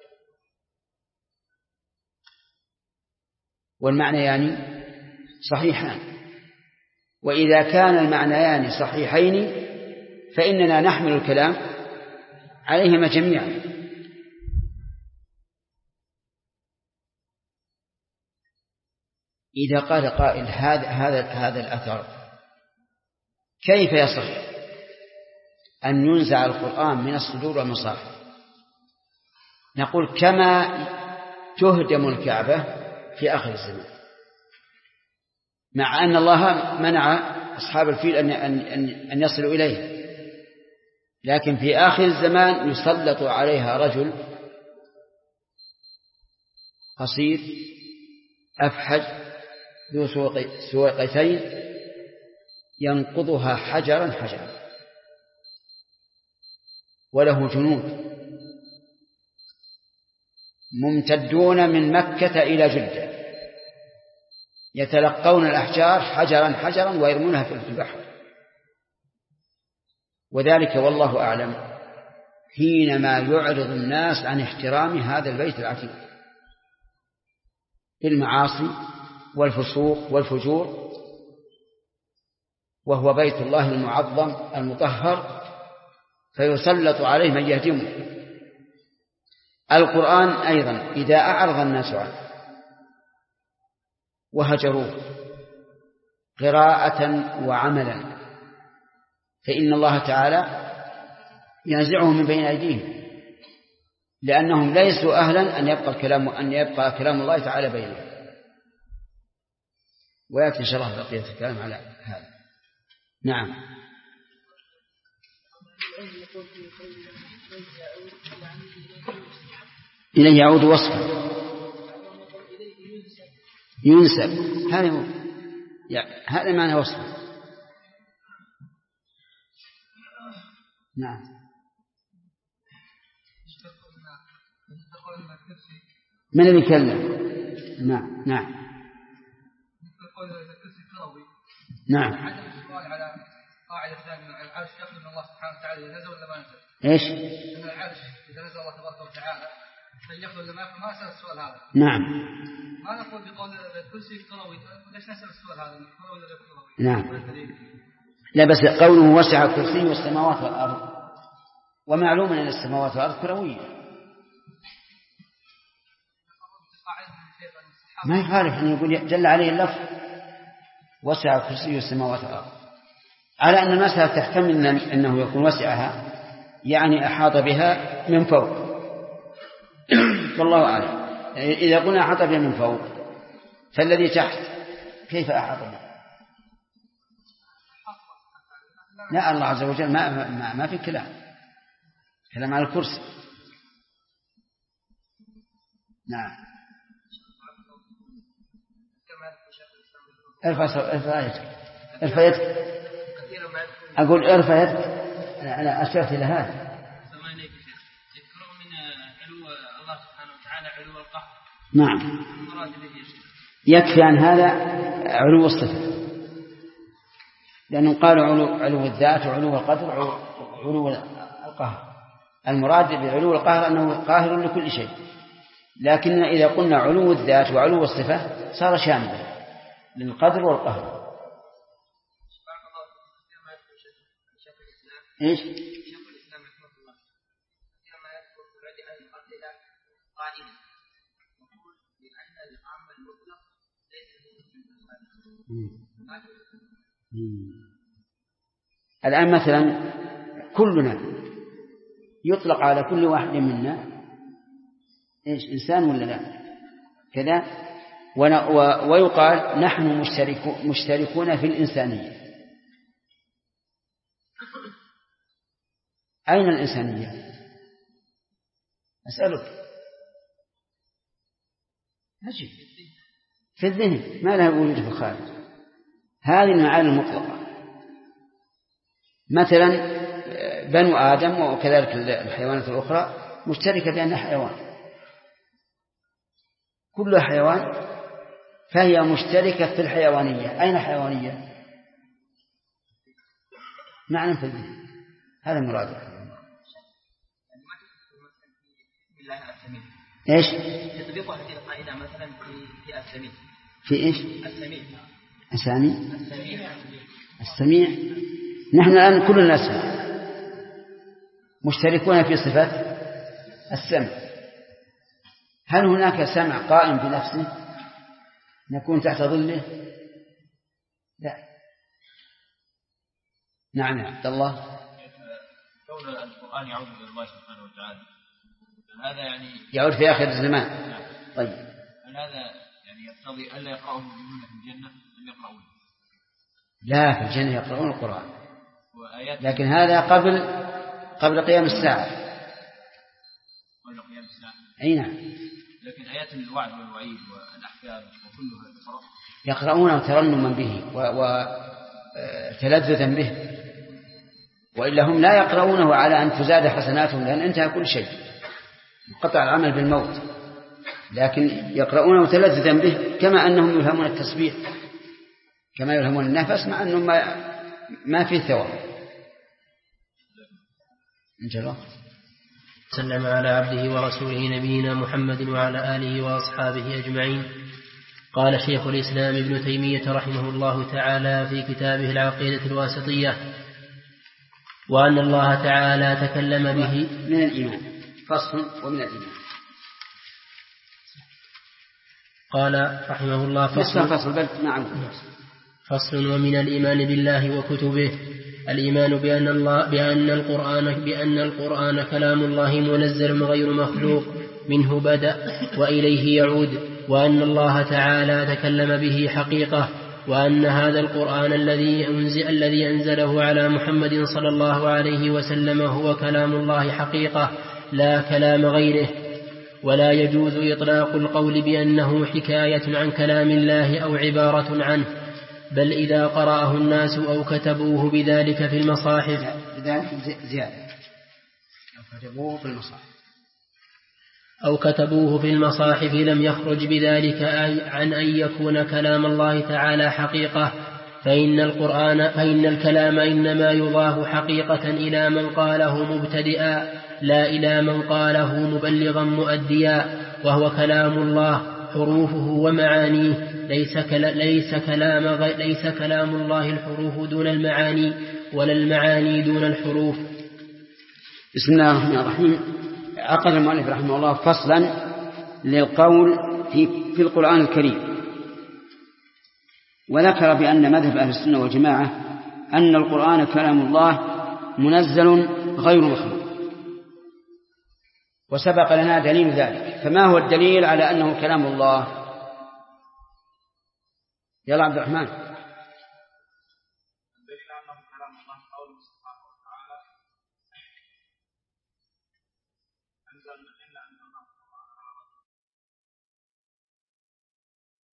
والمعنيان صحيحان، وإذا كان المعنيان صحيحين فإننا نحمل الكلام عليهما جميعا. إذا قال قائل هذا الأثر كيف يصح أن ينزع القرآن من الصدور والمصاحف؟ نقول: كما تهدم الكعبة في آخر الزمان، مع أن الله منع أصحاب الفيل أن يصلوا إليه، لكن في آخر الزمان يسلط عليها رجل قصير أفحج ذو سويقتين ينقضها حجرا حجرا، وله جنود ممتدون من مكة إلى جدة يتلقون الأحجار حجرا حجرا ويرمونها في البحر. وذلك والله أعلم حينما يعرض الناس عن احترام هذا البيت العتيق بالمعاصي والفسوق والفجور، وهو بيت الله المعظم المطهر، فيسلط عليه من يهدمه. القرآن أيضا إذا أعرض الناس عنه وهجروه قراءة وعملا فإن الله تعالى ينزعهم من بين أيديهم، لأنهم ليسوا أهلا أن يبقى كلام الله تعالى بينهم. ويأتي إن شاء الله بقية الكلام على هذا. نعم. إليه يعود وصفا ينسب، هذا معنى وصفا. نعم. من اللي يكلم؟ نعم نعم نعم. عدم السؤال على قاعدة ثانية، العرش يخلو من الله سبحانه وتعالى إذا نزل ولا ما نزل؟ إيش؟ أن العرش إذا نزل الله تبارك وتعالى فليخلو ولا ما يخلو، ما أسأل السؤال هذا. نعم. ما نقول بقول الكرسي كروي، ليش نسأل السؤال هذا؟ كروي ولا كروي؟ نعم. لا بس قوله وسع كرسيه السماوات والأرض، ومعلوم أن السماوات والأرض كروية، ما يخالف أن يقول جل عليه اللفظ وسع كرسيه السماوات والأرض، على أن المسألة تحتمل أنه يكون وسعها يعني أحاط بها من فوق. والله أعلم. إذا قلنا أحاط بها من فوق فالذي تحت كيف أحاط بها؟ لا، الله عز وجل ما في كلام على الكرسي. نعم. ارفع يدك. أقول ارفع يدك. أنا أشرت إلى هذا. يذكرون من علو الله سبحانه وتعالى علو القهر. نعم. يكفي عن هذا علو الصفة، لأنه قالوا علو الذات وعلو القدر وعلو القهر. المراد بعلو القهر أنه قاهر لكل شيء، لكن إذا قلنا علو الذات وعلو الصفة صار شاملا للقدر والقهر. إيش؟ شيخ الإسلام رحمه الله كما يذكر في الرد على المعتزلة قائلا يقول بأن الأمر المطلق ليس هو الآن مثلا كلنا يطلق على كل واحد منا إيش؟ إنسان ولا لا؟ كذا. ويقال نحن مشتركون في الإنسانية. أين الإنسانية؟ أسألك. أجب. في الذهن، ما لها وجود في الخارج. هذه المعاني المطلقة. مثلا بنو آدم وكذلك الحيوانات الأخرى مشتركة بأنها حيوان، كل حيوان، فهي مشتركة في الحيوانية. أين الحيوانية؟ معنى في الذهن. هذا مراد. إيش؟ تطبيق هذه القاعدة مثلا في السميع. في إيش؟ السميع. أسامي؟ السميع. نحن الآن كلنا نسمع، مشتركون في صفات السمع. هل هناك سمع قائم بنفسه نكون تحت ظله؟ لا. نعم يا عبد الله. كون القرآن يعود إلى الله سبحانه وتعالى، هذا يعني يعود في آخر الزمان. نعم. طيب هل هذا يعني يقتضي ألا يقرأون المؤمنون في الجنة أم يقرؤون؟ لا، في الجنة يقرؤون القرآن، لكن هذا قبل قيام الساعة. قبل قيام الساعة. أي نعم. لكن آيات الوعد والوعيد والأحكام وكلها يقرؤون ترنما به وتلذذا به، وإلا هم لا يقرؤونه على أن تزاد حسناتهم، لأن انتهى كل شيء، قطع العمل بالموت، لكن يقرؤونه تلذذا به، كما أنهم يلهمون التسبيح كما يلهمون النفس، مع أنهم ما في ثواب. انجلوا سلم على عبده ورسوله نبينا محمد وعلى آله وأصحابه أجمعين. قال شيخ الإسلام ابن تيمية رحمه الله تعالى في كتابه العقيدة الواسطية: وأن الله تعالى تكلم به من الإيمان. فصل ومن الإيمان. قال رحمه الله فصل ومن الإيمان بالله وكتبه: الإيمان بأن القرآن كلام الله منزل غير مخلوق، منه بدأ وإليه يعود، وأن الله تعالى تكلم به حقيقة، وأن هذا القرآن الذي أنزله على محمد صلى الله عليه وسلم هو كلام الله حقيقة لا كلام غيره. ولا يجوز إطلاق القول بأنه حكاية عن كلام الله أو عبارة عنه، بل إذا قرأه الناس أو كتبوه بذلك في المصاحف أو كتبوه في المصاحف لم يخرج بذلك عن أن يكون كلام الله تعالى حقيقة، فإن الكلام إنما يضاف حقيقة إلى من قاله مبتدئا لا إلى من قاله مبلغا مؤديا، وهو كلام الله حروفه ومعانيه، ليس كلام الله الحروف دون المعاني ولا المعاني دون الحروف. بسم الله الرحمن الرحيم. عقد المؤلف رحمه الله فصلا للقول في القرآن الكريم، وذكر بأن مذهب أهل السنة والجماعة أن القرآن كلام الله منزل غير مخلوق، وسبق لنا دليل ذلك. فما هو الدليل على أنه كلام الله؟ يلا عبد الرحمن. الدليل أنه كلام الله قوله سبحانه وتعالى: أنزلنا إلا أنزلناه